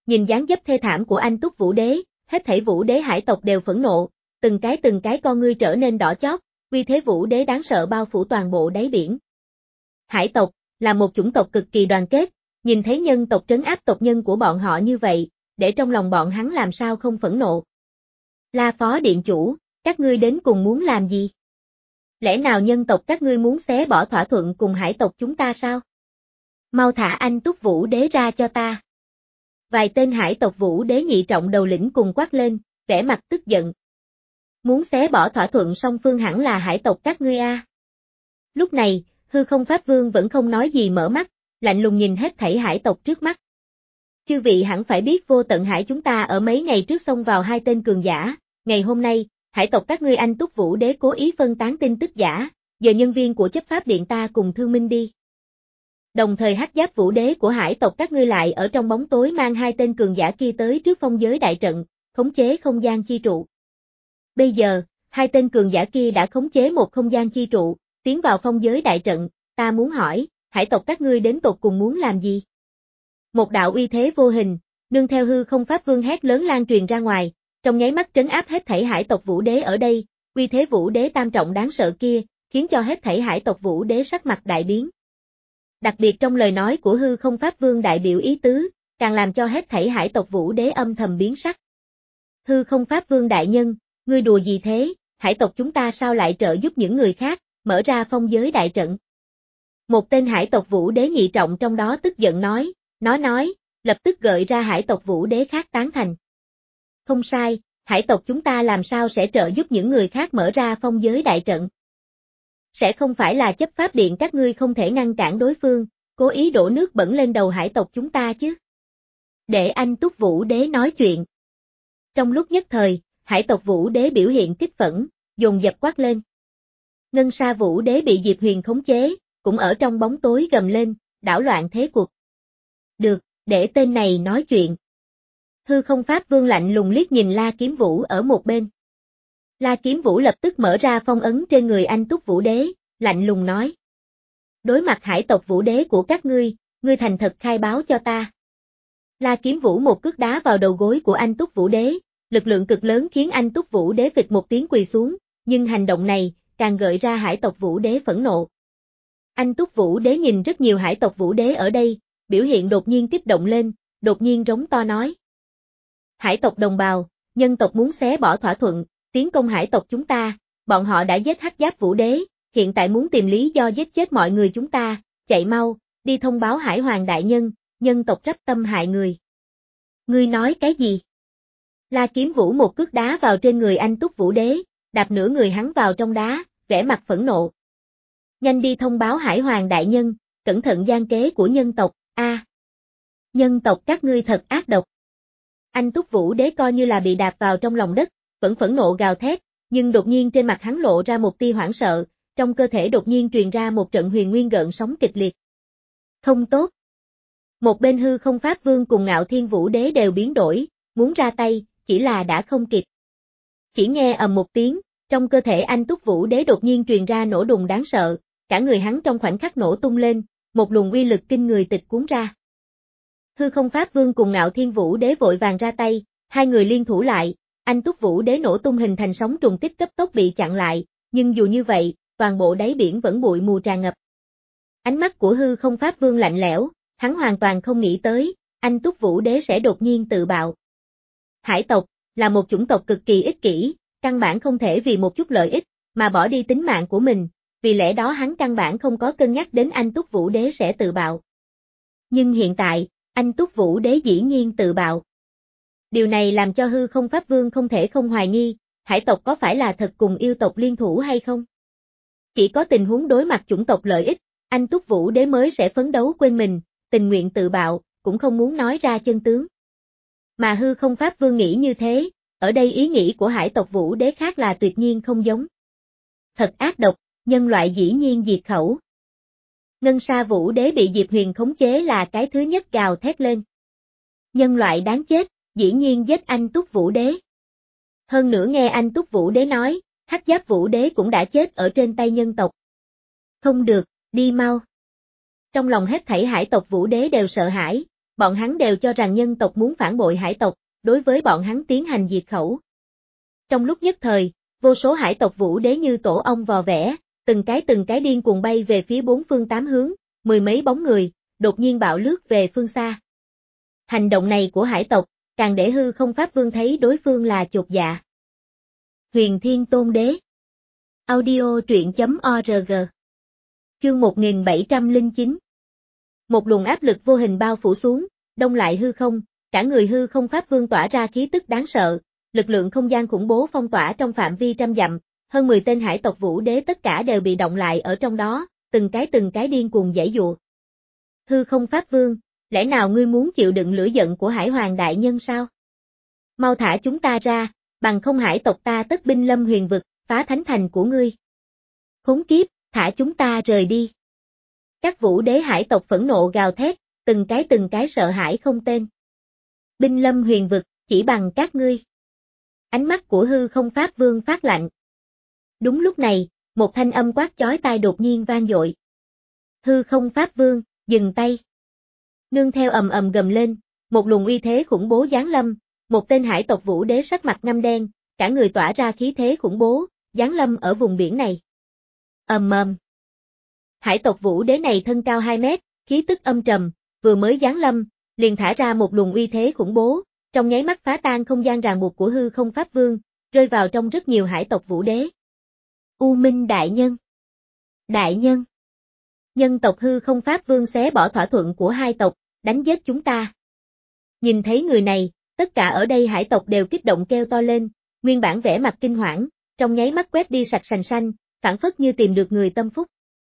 [SPEAKER 1] nhìn dáng dấp thê thảm của anh Túc Vũ Đế, hết thảy Vũ Đế hải tộc đều phẫn nộ, từng cái từng cái con ngươi trở nên đỏ chót, uy thế Vũ Đế đáng sợ bao phủ toàn bộ đáy biển. Hải tộc là một chủng tộc cực kỳ đoàn kết, nhìn thấy nhân tộc trấn áp tộc nhân của bọn họ như vậy, để trong lòng bọn hắn làm sao không phẫn nộ. La Phó Điện Chủ, các ngươi đến cùng muốn làm gì? Lẽ nào nhân tộc các ngươi muốn xé bỏ thỏa thuận cùng hải tộc chúng ta sao? Mau thả anh Túc Vũ Đế ra cho ta. Vài tên hải tộc Vũ Đế nhị trọng đầu lĩnh cùng quát lên, vẻ mặt tức giận. Muốn xé bỏ thỏa thuận song phương hẳn là hải tộc các ngươi a. Lúc này, Hư Không Pháp Vương vẫn không nói gì mở mắt, lạnh lùng nhìn hết thảy hải tộc trước mắt. Chư vị hẳn phải biết Vô Tận Hải chúng ta ở mấy ngày trước xông vào hai tên cường giả, ngày hôm nay, hải tộc các ngươi anh Túc Vũ Đế cố ý phân tán tin tức giả, giờ nhân viên của chấp pháp điện ta cùng thương minh đi. Đồng thời Hắc Giáp Vũ Đế của hải tộc các ngươi lại ở trong bóng tối mang hai tên cường giả kia tới trước phong giới đại trận, khống chế không gian chi trụ. Bây giờ, hai tên cường giả kia đã khống chế một không gian chi trụ, tiến vào phong giới đại trận, ta muốn hỏi, hải tộc các ngươi đến tột cùng muốn làm gì? Một đạo uy thế vô hình, nương theo Hư Không Pháp Vương hét lớn lan truyền ra ngoài, trong nháy mắt trấn áp hết thảy hải tộc Vũ Đế ở đây, uy thế Vũ Đế tam trọng đáng sợ kia, khiến cho hết thảy hải tộc Vũ Đế sắc mặt đại biến. Đặc biệt trong lời nói của Hư Không Pháp Vương đại biểu ý tứ, càng làm cho hết thảy hải tộc Vũ Đế âm thầm biến sắc. Hư Không Pháp Vương đại nhân, ngươi đùa gì thế, hải tộc chúng ta sao lại trợ giúp những người khác, mở ra phong giới đại trận. Một tên hải tộc Vũ Đế nhị trọng trong đó tức giận nói, nó nói, lập tức gợi ra hải tộc Vũ Đế khác tán thành. Không sai, hải tộc chúng ta làm sao sẽ trợ giúp những người khác mở ra phong giới đại trận. Sẽ không phải là chấp pháp điện các ngươi không thể ngăn cản đối phương, cố ý đổ nước bẩn lên đầu hải tộc chúng ta chứ. Để anh Túc Vũ Đế nói chuyện. Trong lúc nhất thời, hải tộc Vũ Đế biểu hiện kích phẫn, dồn dập quát lên. Ngân Sa Vũ Đế bị Diệp Huyền khống chế, cũng ở trong bóng tối gầm lên, đảo loạn thế cuộc. Được, để tên này nói chuyện. Hư Không Pháp Vương lạnh lùng liếc nhìn La Kiếm Vũ ở một bên. La Kiếm Vũ lập tức mở ra phong ấn trên người anh Túc Vũ Đế, lạnh lùng nói. Đối mặt hải tộc Vũ Đế của các ngươi, ngươi thành thật khai báo cho ta. La Kiếm Vũ một cước đá vào đầu gối của anh Túc Vũ Đế, lực lượng cực lớn khiến anh Túc Vũ Đế phịch một tiếng quỳ xuống, nhưng hành động này, càng gợi ra hải tộc Vũ Đế phẫn nộ. Anh Túc Vũ Đế nhìn rất nhiều hải tộc Vũ Đế ở đây, biểu hiện đột nhiên kích động lên, đột nhiên rống to nói. Hải tộc đồng bào, nhân tộc muốn xé bỏ thỏa thuận, tiến công hải tộc chúng ta, bọn họ đã giết Hắc Giáp Vũ Đế, hiện tại muốn tìm lý do giết chết mọi người chúng ta, chạy mau, đi thông báo Hải Hoàng đại nhân, nhân tộc rắp tâm hại người. Ngươi nói cái gì? La Kiếm Vũ một cước đá vào trên người anh Túc Vũ Đế, đạp nửa người hắn vào trong đá, vẻ mặt phẫn nộ. Nhanh đi thông báo Hải Hoàng đại nhân, cẩn thận gian kế của nhân tộc, a. À, nhân tộc các ngươi thật ác độc. Anh Túc Vũ Đế coi như là bị đạp vào trong lòng đất, vẫn phẫn nộ gào thét, nhưng đột nhiên trên mặt hắn lộ ra một tia hoảng sợ, trong cơ thể đột nhiên truyền ra một trận huyền nguyên gợn sóng kịch liệt. Không tốt. Một bên Hư Không Pháp Vương cùng Ngạo Thiên Vũ Đế đều biến đổi, muốn ra tay, chỉ là đã không kịp. Chỉ nghe ầm một tiếng, trong cơ thể anh Túc Vũ Đế đột nhiên truyền ra nổ đùng đáng sợ, cả người hắn trong khoảnh khắc nổ tung lên, một luồng uy lực kinh người tịch cuốn ra. Hư Không Pháp Vương cùng Ngạo Thiên Vũ Đế vội vàng ra tay, hai người liên thủ lại, anh Túc Vũ Đế nổ tung hình thành sóng trùng kích cấp tốc bị chặn lại, nhưng dù như vậy, toàn bộ đáy biển vẫn bụi mù tràn ngập. Ánh mắt của Hư Không Pháp Vương lạnh lẽo, hắn hoàn toàn không nghĩ tới, anh Túc Vũ Đế sẽ đột nhiên tự bạo. Hải tộc là một chủng tộc cực kỳ ích kỷ, căn bản không thể vì một chút lợi ích mà bỏ đi tính mạng của mình, vì lẽ đó hắn căn bản không có cân nhắc đến anh Túc Vũ Đế sẽ tự bạo. Nhưng hiện tại, anh Túc Vũ Đế dĩ nhiên tự bạo. Điều này làm cho Hư Không Pháp Vương không thể không hoài nghi, hải tộc có phải là thật cùng yêu tộc liên thủ hay không? Chỉ có tình huống đối mặt chủng tộc lợi ích, anh Túc Vũ Đế mới sẽ phấn đấu quên mình, tình nguyện tự bạo, cũng không muốn nói ra chân tướng. Mà Hư Không Pháp Vương nghĩ như thế, ở đây ý nghĩ của hải tộc Vũ Đế khác là tuyệt nhiên không giống. Thật ác độc, nhân loại dĩ nhiên diệt khẩu. Ngân Sa Vũ Đế bị Diệp Huyền khống chế là cái thứ nhất gào thét lên. Nhân loại đáng chết, dĩ nhiên giết anh Túc Vũ Đế. Hơn nữa nghe anh Túc Vũ Đế nói, Hắc Giáp Vũ Đế cũng đã chết ở trên tay nhân tộc. Không được, đi mau. Trong lòng hết thảy hải tộc Vũ Đế đều sợ hãi, bọn hắn đều cho rằng nhân tộc muốn phản bội hải tộc, đối với bọn hắn tiến hành diệt khẩu. Trong lúc nhất thời, vô số hải tộc Vũ Đế như tổ ong vò vẽ, từng cái từng cái điên cuồng bay về phía bốn phương tám hướng, mười mấy bóng người, đột nhiên bạo lướt về phương xa. Hành động này của hải tộc, càng để Hư Không Pháp Vương thấy đối phương là chột dạ. Huyền Thiên Tôn Đế. Audio truyện chấm org. Chương một nghìn bảy trăm lẻ chín. Một luồng áp lực vô hình bao phủ xuống, đông lại hư không, cả người Hư Không Pháp Vương tỏa ra khí tức đáng sợ, lực lượng không gian khủng bố phong tỏa trong phạm vi trăm dặm, hơn mười tên hải tộc Vũ Đế tất cả đều bị động lại ở trong đó, từng cái từng cái điên cuồng giãy giụa. Hư Không Pháp Vương, lẽ nào ngươi muốn chịu đựng lửa giận của Hải Hoàng đại nhân sao? Mau thả chúng ta ra, bằng không hải tộc ta tất binh lâm huyền vực, phá thánh thành của ngươi. Khốn kiếp, thả chúng ta rời đi. Các Vũ Đế hải tộc phẫn nộ gào thét, từng cái từng cái sợ hãi không tên. Binh lâm huyền vực, chỉ bằng các ngươi. Ánh mắt của Hư Không Pháp Vương phát lạnh. Đúng lúc này, một thanh âm quát chói tai đột nhiên vang dội. Hư Không Pháp Vương, dừng tay. Nương theo ầm ầm gầm lên, một luồng uy thế khủng bố giáng lâm, một tên hải tộc Vũ Đế sắc mặt ngăm đen, cả người tỏa ra khí thế khủng bố, giáng lâm ở vùng biển này. Ầm ầm. Hải tộc Vũ Đế này thân cao hai mét, khí tức âm trầm, vừa mới giáng lâm, liền thả ra một luồng uy thế khủng bố, trong nháy mắt phá tan không gian ràng buộc của Hư Không Pháp Vương, rơi vào trong rất nhiều hải tộc Vũ Đế. U Minh đại nhân. Đại nhân. Nhân tộc Hư Không Pháp Vương xé bỏ thỏa thuận của hai tộc, đánh giết chúng ta. Nhìn thấy người này, tất cả ở đây hải tộc đều kích động kêu to lên, nguyên bản vẻ mặt kinh hoảng, trong nháy mắt quét đi sạch sành xanh, phản phất như tìm được người tâm phúc.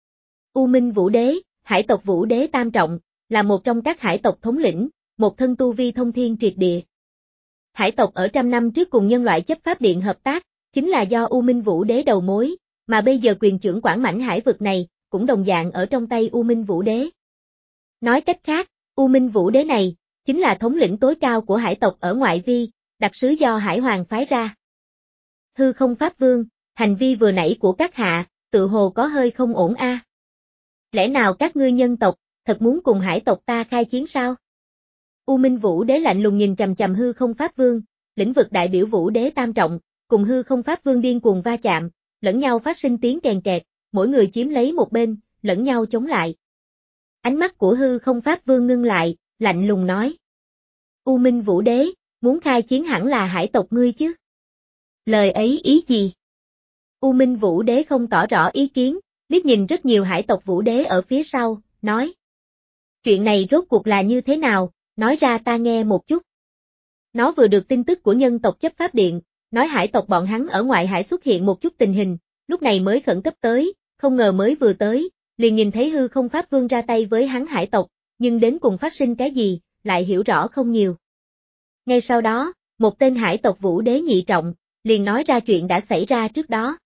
[SPEAKER 1] U Minh Vũ Đế, hải tộc Vũ Đế tam trọng, là một trong các hải tộc thống lĩnh, một thân tu vi thông thiên triệt địa. Hải tộc ở trăm năm trước cùng nhân loại chấp pháp điện hợp tác, chính là do U Minh Vũ Đế đầu mối, mà bây giờ quyền trưởng quản mảnh hải vực này, cũng đồng dạng ở trong tay U Minh Vũ Đế. Nói cách khác, U Minh Vũ Đế này, chính là thống lĩnh tối cao của hải tộc ở ngoại vi, đặc sứ do Hải Hoàng phái ra. Hư Không Pháp Vương, hành vi vừa nãy của các hạ, tự hồ có hơi không ổn a. À. Lẽ nào các ngươi nhân tộc, thật muốn cùng hải tộc ta khai chiến sao? U Minh Vũ Đế lạnh lùng nhìn chằm chằm Hư Không Pháp Vương, lĩnh vực đại biểu Vũ Đế tam trọng, cùng Hư Không Pháp Vương điên cuồng va chạm, lẫn nhau phát sinh tiếng kèn kẹt, mỗi người chiếm lấy một bên, lẫn nhau chống lại. Ánh mắt của Hư Không Pháp Vương ngưng lại, lạnh lùng nói. U Minh Vũ Đế, muốn khai chiến hẳn là hải tộc ngươi chứ? Lời ấy ý gì? U Minh Vũ Đế không tỏ rõ ý kiến, liếc nhìn rất nhiều hải tộc Vũ Đế ở phía sau, nói. Chuyện này rốt cuộc là như thế nào, nói ra ta nghe một chút. Nó vừa được tin tức của nhân tộc chấp pháp điện, nói hải tộc bọn hắn ở ngoại hải xuất hiện một chút tình hình, lúc này mới khẩn cấp tới, không ngờ mới vừa tới, liền nhìn thấy Hư Không Pháp Vương ra tay với hắn hải tộc, nhưng đến cùng phát sinh cái gì, lại hiểu rõ không nhiều. Ngay sau đó, một tên hải tộc Vũ Đế nhị trọng, liền nói ra chuyện đã xảy ra trước đó.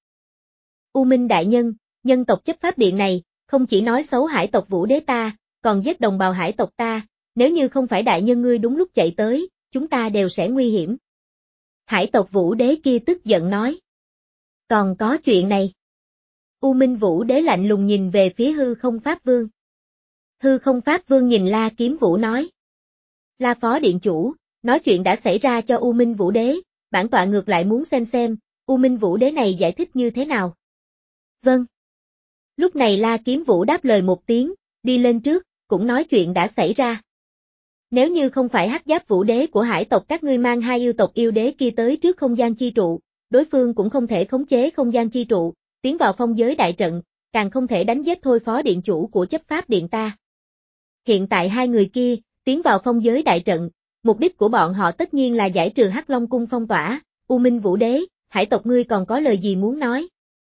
[SPEAKER 1] U Minh đại nhân, nhân tộc chấp pháp điện này, không chỉ nói xấu hải tộc Vũ Đế ta, còn giết đồng bào hải tộc ta, nếu như không phải đại nhân ngươi đúng lúc chạy tới, chúng ta đều sẽ nguy hiểm. Hải tộc Vũ Đế kia tức giận nói. Còn có chuyện này. U Minh Vũ Đế lạnh lùng nhìn về phía Hư Không Pháp Vương. Hư Không Pháp Vương nhìn La Kiếm Vũ nói. La Phó Điện Chủ, nói chuyện đã xảy ra cho U Minh Vũ Đế, bản tọa ngược lại muốn xem xem, U Minh Vũ Đế này giải thích như thế nào. Vâng. Lúc này La Kiếm Vũ đáp lời một tiếng, đi lên trước, cũng nói chuyện đã xảy ra. Nếu như không phải Hắc Giáp Vũ Đế của hải tộc các ngươi mang hai yêu tộc yêu đế kia tới trước không gian chi trụ, đối phương cũng không thể khống chế không gian chi trụ, tiến vào phong giới đại trận, càng không thể đánh giết thôi Phó Điện Chủ của chấp pháp điện ta. Hiện tại hai người kia, tiến vào phong giới đại trận, mục đích của bọn họ tất nhiên là giải trừ Hắc Long Cung phong tỏa, U Minh Vũ Đế, hải tộc ngươi còn có lời gì muốn nói?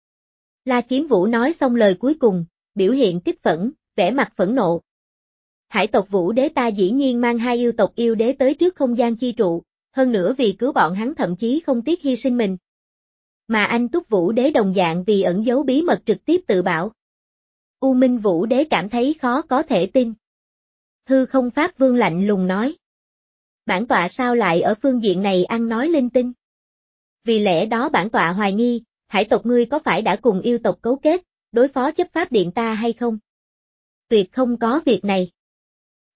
[SPEAKER 1] La Kiếm Vũ nói xong lời cuối cùng, biểu hiện kích phẫn, vẻ mặt phẫn nộ. Hải tộc Vũ Đế ta dĩ nhiên mang hai yêu tộc yêu đế tới trước không gian chi trụ, hơn nữa vì cứu bọn hắn thậm chí không tiếc hy sinh mình. Mà anh Túc Vũ Đế đồng dạng vì ẩn giấu bí mật trực tiếp tự bảo. U Minh Vũ Đế cảm thấy khó có thể tin. Hư Không Pháp Vương lạnh lùng nói. Bản tọa sao lại ở phương diện này ăn nói linh tinh? Vì lẽ đó bản tọa hoài nghi, hải tộc ngươi có phải đã cùng yêu tộc cấu kết, đối phó chấp pháp điện ta hay không? Tuyệt không có việc này.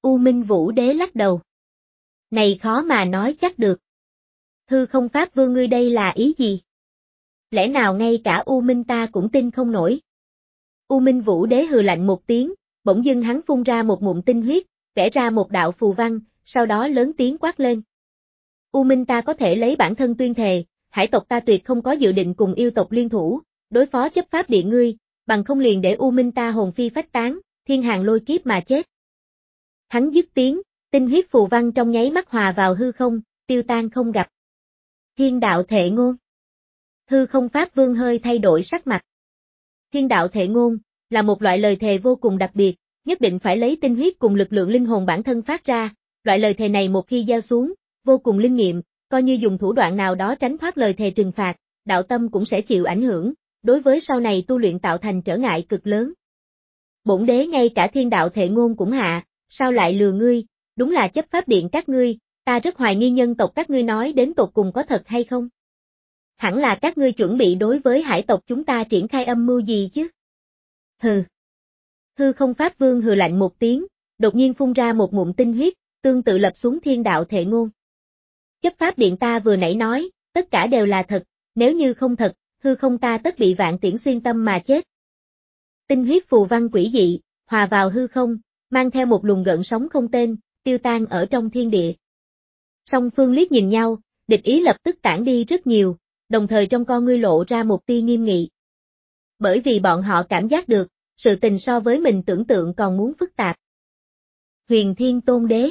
[SPEAKER 1] U Minh Vũ Đế lắc đầu. Này khó mà nói chắc được. Hư không Pháp Vương ngươi đây là ý gì? Lẽ nào ngay cả U Minh ta cũng tin không nổi? U Minh Vũ Đế hừ lạnh một tiếng, bỗng dưng hắn phun ra một ngụm tinh huyết, vẽ ra một đạo phù văn, sau đó lớn tiếng quát lên. U Minh ta có thể lấy bản thân tuyên thề, hải tộc ta tuyệt không có dự định cùng yêu tộc liên thủ, đối phó chấp pháp điện ngươi, bằng không liền để U Minh ta hồn phi phách tán, thiên hàng lôi kiếp mà chết. Hắn dứt tiếng, tinh huyết phù văn trong nháy mắt hòa vào hư không, tiêu tan không gặp. Thiên đạo thệ ngôn. Hư không Pháp Vương hơi thay đổi sắc mặt. Thiên đạo thệ ngôn, là một loại lời thề vô cùng đặc biệt, nhất định phải lấy tinh huyết cùng lực lượng linh hồn bản thân phát ra, loại lời thề này một khi gieo xuống, vô cùng linh nghiệm, coi như dùng thủ đoạn nào đó tránh thoát lời thề trừng phạt, đạo tâm cũng sẽ chịu ảnh hưởng, đối với sau này tu luyện tạo thành trở ngại cực lớn. Bổn đế ngay cả thiên đạo thệ ngôn cũng hạ, sao lại lừa ngươi, đúng là chấp pháp điện các ngươi, ta rất hoài nghi nhân tộc các ngươi nói đến tột cùng có thật hay không? Hẳn là các ngươi chuẩn bị đối với hải tộc chúng ta triển khai âm mưu gì chứ? Hừ. Hư không Pháp Vương hừ lạnh một tiếng, đột nhiên phun ra một ngụm tinh huyết, tương tự lập xuống thiên đạo thệ ngôn. Chấp pháp điện ta vừa nãy nói, tất cả đều là thật, nếu như không thật, hư không ta tất bị vạn tiễn xuyên tâm mà chết. Tinh huyết phù văn quỷ dị, hòa vào hư không, mang theo một luồng gợn sóng không tên, tiêu tan ở trong thiên địa. Song phương liếc nhìn nhau, địch ý lập tức tản đi rất nhiều, đồng thời trong con ngươi lộ ra một tia nghiêm nghị. Bởi vì bọn họ cảm giác được, sự tình so với mình tưởng tượng còn muốn phức tạp. Huyền Thiên Tôn Đế.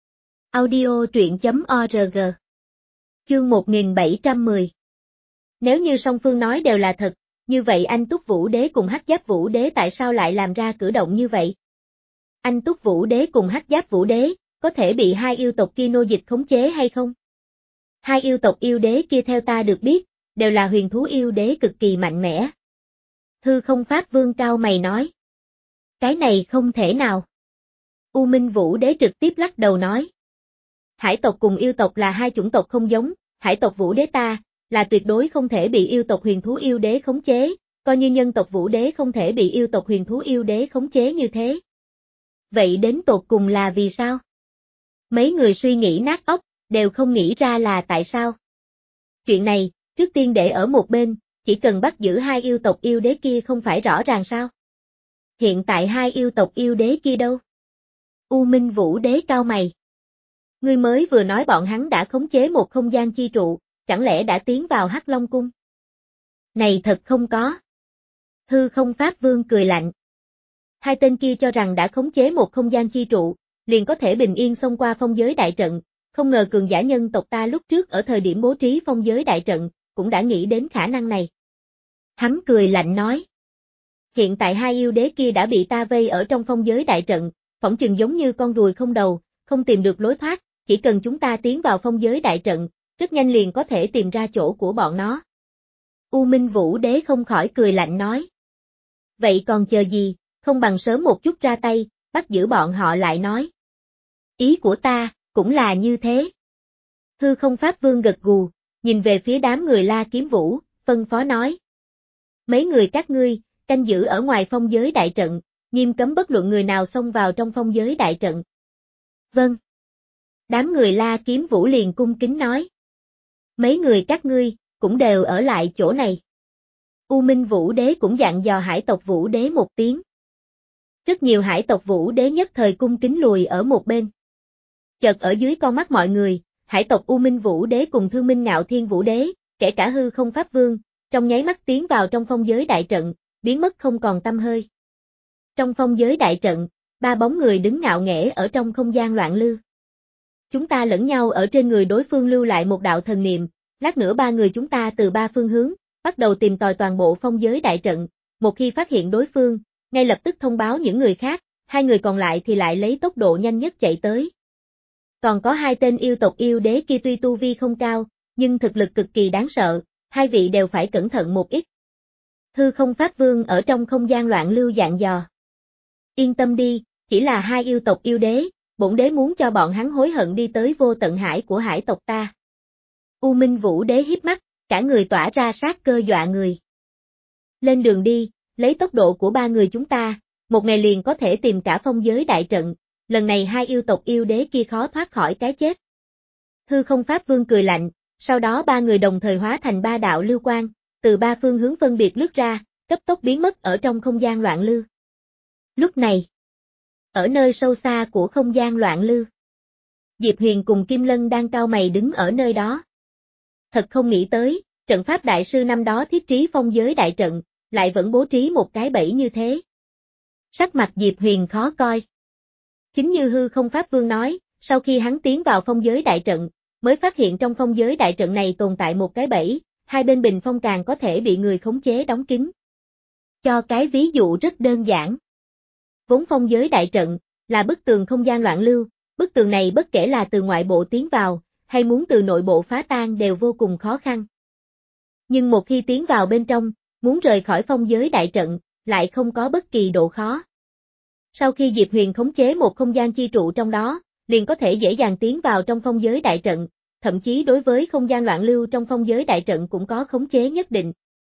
[SPEAKER 1] Audio truyện chấm org. Chương một nghìn bảy trăm mười. Nếu như song phương nói đều là thật, như vậy anh Túc Vũ Đế cùng Hắc Giáp Vũ Đế tại sao lại làm ra cử động như vậy? Anh Túc Vũ Đế cùng Hắc Giáp Vũ Đế, có thể bị hai yêu tộc kia nô dịch khống chế hay không? Hai yêu tộc yêu đế kia theo ta được biết, đều là huyền thú yêu đế cực kỳ mạnh mẽ. Hư không Pháp Vương cao mày nói. Cái này không thể nào. U Minh Vũ Đế trực tiếp lắc đầu nói. Hải tộc cùng yêu tộc là hai chủng tộc không giống, hải tộc Vũ Đế ta, là tuyệt đối không thể bị yêu tộc huyền thú yêu đế khống chế, coi như nhân tộc Vũ Đế không thể bị yêu tộc huyền thú yêu đế khống chế như thế. Vậy đến tột cùng là vì sao? Mấy người suy nghĩ nát óc, đều không nghĩ ra là tại sao. Chuyện này, trước tiên để ở một bên, chỉ cần bắt giữ hai yêu tộc yêu đế kia không phải rõ ràng sao? Hiện tại hai yêu tộc yêu đế kia đâu? U Minh Vũ Đế cao mày. Ngươi mới vừa nói bọn hắn đã khống chế một không gian chi trụ, chẳng lẽ đã tiến vào Hắc Long Cung? Này thật không có. Hư không Pháp Vương cười lạnh. Hai tên kia cho rằng đã khống chế một không gian chi trụ, liền có thể bình yên xông qua phong giới đại trận, không ngờ cường giả nhân tộc ta lúc trước ở thời điểm bố trí phong giới đại trận, cũng đã nghĩ đến khả năng này. Hắn cười lạnh nói. Hiện tại hai yêu đế kia đã bị ta vây ở trong phong giới đại trận, phỏng chừng giống như con ruồi không đầu, không tìm được lối thoát, chỉ cần chúng ta tiến vào phong giới đại trận, rất nhanh liền có thể tìm ra chỗ của bọn nó. U Minh Vũ Đế không khỏi cười lạnh nói. Vậy còn chờ gì, không bằng sớm một chút ra tay, bắt giữ bọn họ lại nói. Ý của ta, cũng là như thế. Hư không Pháp Vương gật gù, nhìn về phía đám người La Kiếm Vũ, phân phó nói. Mấy người các ngươi, canh giữ ở ngoài phong giới đại trận, nghiêm cấm bất luận người nào xông vào trong phong giới đại trận. Vâng. Đám người La Kiếm Vũ liền cung kính nói. Mấy người các ngươi, cũng đều ở lại chỗ này. U Minh Vũ Đế cũng dặn dò hải tộc Vũ Đế một tiếng. Rất nhiều hải tộc Vũ Đế nhất thời cung kính lùi ở một bên. Chợt ở dưới con mắt mọi người, hải tộc U Minh Vũ Đế cùng Thương Minh Ngạo Thiên Vũ Đế, kể cả Hư không Pháp Vương, trong nháy mắt tiến vào trong phong giới đại trận, biến mất không còn tăm hơi. Trong phong giới đại trận, ba bóng người đứng ngạo nghễ ở trong không gian loạn lưu. Chúng ta lẫn nhau ở trên người đối phương lưu lại một đạo thần niệm, lát nữa ba người chúng ta từ ba phương hướng, bắt đầu tìm tòi toàn bộ phong giới đại trận, một khi phát hiện đối phương, ngay lập tức thông báo những người khác, hai người còn lại thì lại lấy tốc độ nhanh nhất chạy tới. Còn có hai tên yêu tộc yêu đế kia tuy tu vi không cao, nhưng thực lực cực kỳ đáng sợ, hai vị đều phải cẩn thận một ít. Hư không Pháp Vương ở trong không gian loạn lưu dặn dò. Yên tâm đi, chỉ là hai yêu tộc yêu đế, bổn đế muốn cho bọn hắn hối hận đi tới vô tận hải của hải tộc ta. U Minh Vũ Đế híp mắt, cả người tỏa ra sát cơ dọa người. Lên đường đi, lấy tốc độ của ba người chúng ta, một ngày liền có thể tìm cả phong giới đại trận, lần này hai yêu tộc yêu đế kia khó thoát khỏi cái chết. Hư không Pháp Vương cười lạnh, sau đó ba người đồng thời hóa thành ba đạo lưu quang, từ ba phương hướng phân biệt lướt ra, cấp tốc biến mất ở trong không gian loạn lưu. Lúc này, ở nơi sâu xa của không gian loạn lưu, Diệp Huyền cùng Kim Lân đang cau mày đứng ở nơi đó. Thật không nghĩ tới, trận pháp đại sư năm đó thiết trí phong giới đại trận, lại vẫn bố trí một cái bẫy như thế. Sắc mặt Diệp Huyền khó coi. Chính như hư không Pháp Vương nói, sau khi hắn tiến vào phong giới đại trận, mới phát hiện trong phong giới đại trận này tồn tại một cái bẫy, hai bên bình phong càng có thể bị người khống chế đóng kín. Cho cái ví dụ rất đơn giản. Vốn phong giới đại trận, là bức tường không gian loạn lưu, bức tường này bất kể là từ ngoại bộ tiến vào, hay muốn từ nội bộ phá tan đều vô cùng khó khăn. Nhưng một khi tiến vào bên trong, muốn rời khỏi phong giới đại trận, lại không có bất kỳ độ khó. Sau khi Diệp Huyền khống chế một không gian chi trụ trong đó, liền có thể dễ dàng tiến vào trong phong giới đại trận, thậm chí đối với không gian loạn lưu trong phong giới đại trận cũng có khống chế nhất định.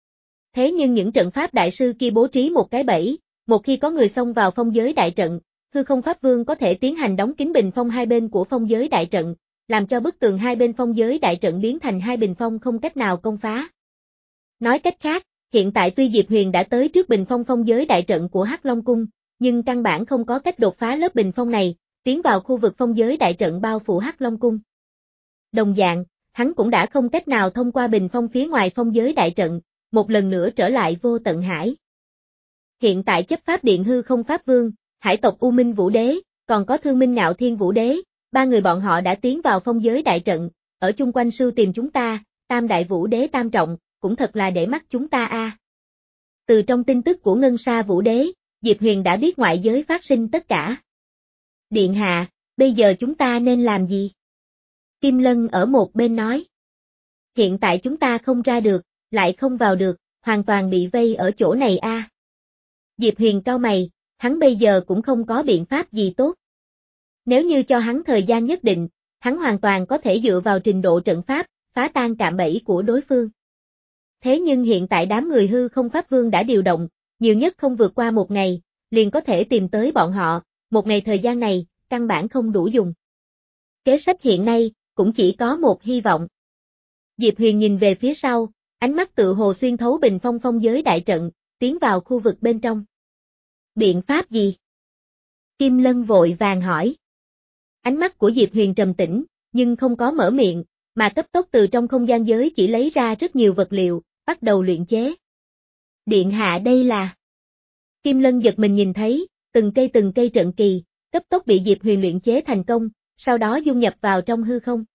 [SPEAKER 1] Thế nhưng những trận pháp đại sư kia bố trí một cái bẫy, một khi có người xông vào phong giới đại trận, hư không Pháp Vương có thể tiến hành đóng kín bình phong hai bên của phong giới đại trận, làm cho bức tường hai bên phong giới đại trận biến thành hai bình phong không cách nào công phá. Nói cách khác, hiện tại tuy Diệp Huyền đã tới trước bình phong phong giới đại trận của Hắc Long Cung, nhưng căn bản không có cách đột phá lớp bình phong này, tiến vào khu vực phong giới đại trận bao phủ Hắc Long Cung. Đồng dạng, hắn cũng đã không cách nào thông qua bình phong phía ngoài phong giới đại trận, một lần nữa trở lại Vô Tận Hải. Hiện tại chấp pháp điện hư không Pháp Vương, hải tộc U Minh Vũ Đế, còn có Thương Minh Ngạo Thiên Vũ Đế, ba người bọn họ đã tiến vào phong giới đại trận, ở chung quanh sưu tìm chúng ta, Tam Đại Vũ Đế tam trọng, cũng thật là để mắt chúng ta a. À. Từ trong tin tức của Ngân Sa Vũ Đế, Diệp Huyền đã biết ngoại giới phát sinh tất cả. Điện hạ, bây giờ chúng ta nên làm gì? Kim Lân ở một bên nói. Hiện tại chúng ta không ra được, lại không vào được, hoàn toàn bị vây ở chỗ này a. À. Diệp Huyền cau mày, hắn bây giờ cũng không có biện pháp gì tốt. Nếu như cho hắn thời gian nhất định, hắn hoàn toàn có thể dựa vào trình độ trận pháp, phá tan cạm bẫy của đối phương. Thế nhưng hiện tại đám người hư không Pháp Vương đã điều động, nhiều nhất không vượt qua một ngày, liền có thể tìm tới bọn họ, một ngày thời gian này, căn bản không đủ dùng. Kế sách hiện nay, cũng chỉ có một hy vọng. Diệp Huyền nhìn về phía sau, ánh mắt tự hồ xuyên thấu bình phong phong giới đại trận, tiến vào khu vực bên trong. Biện pháp gì? Kim Lân vội vàng hỏi. Ánh mắt của Diệp Huyền trầm tĩnh, nhưng không có mở miệng, mà cấp tốc từ trong không gian giới chỉ lấy ra rất nhiều vật liệu, bắt đầu luyện chế. Điện hạ đây là... Kim Lân giật mình nhìn thấy, từng cây từng cây trận kỳ, cấp tốc bị Diệp Huyền luyện chế thành công, sau đó dung nhập vào trong hư không.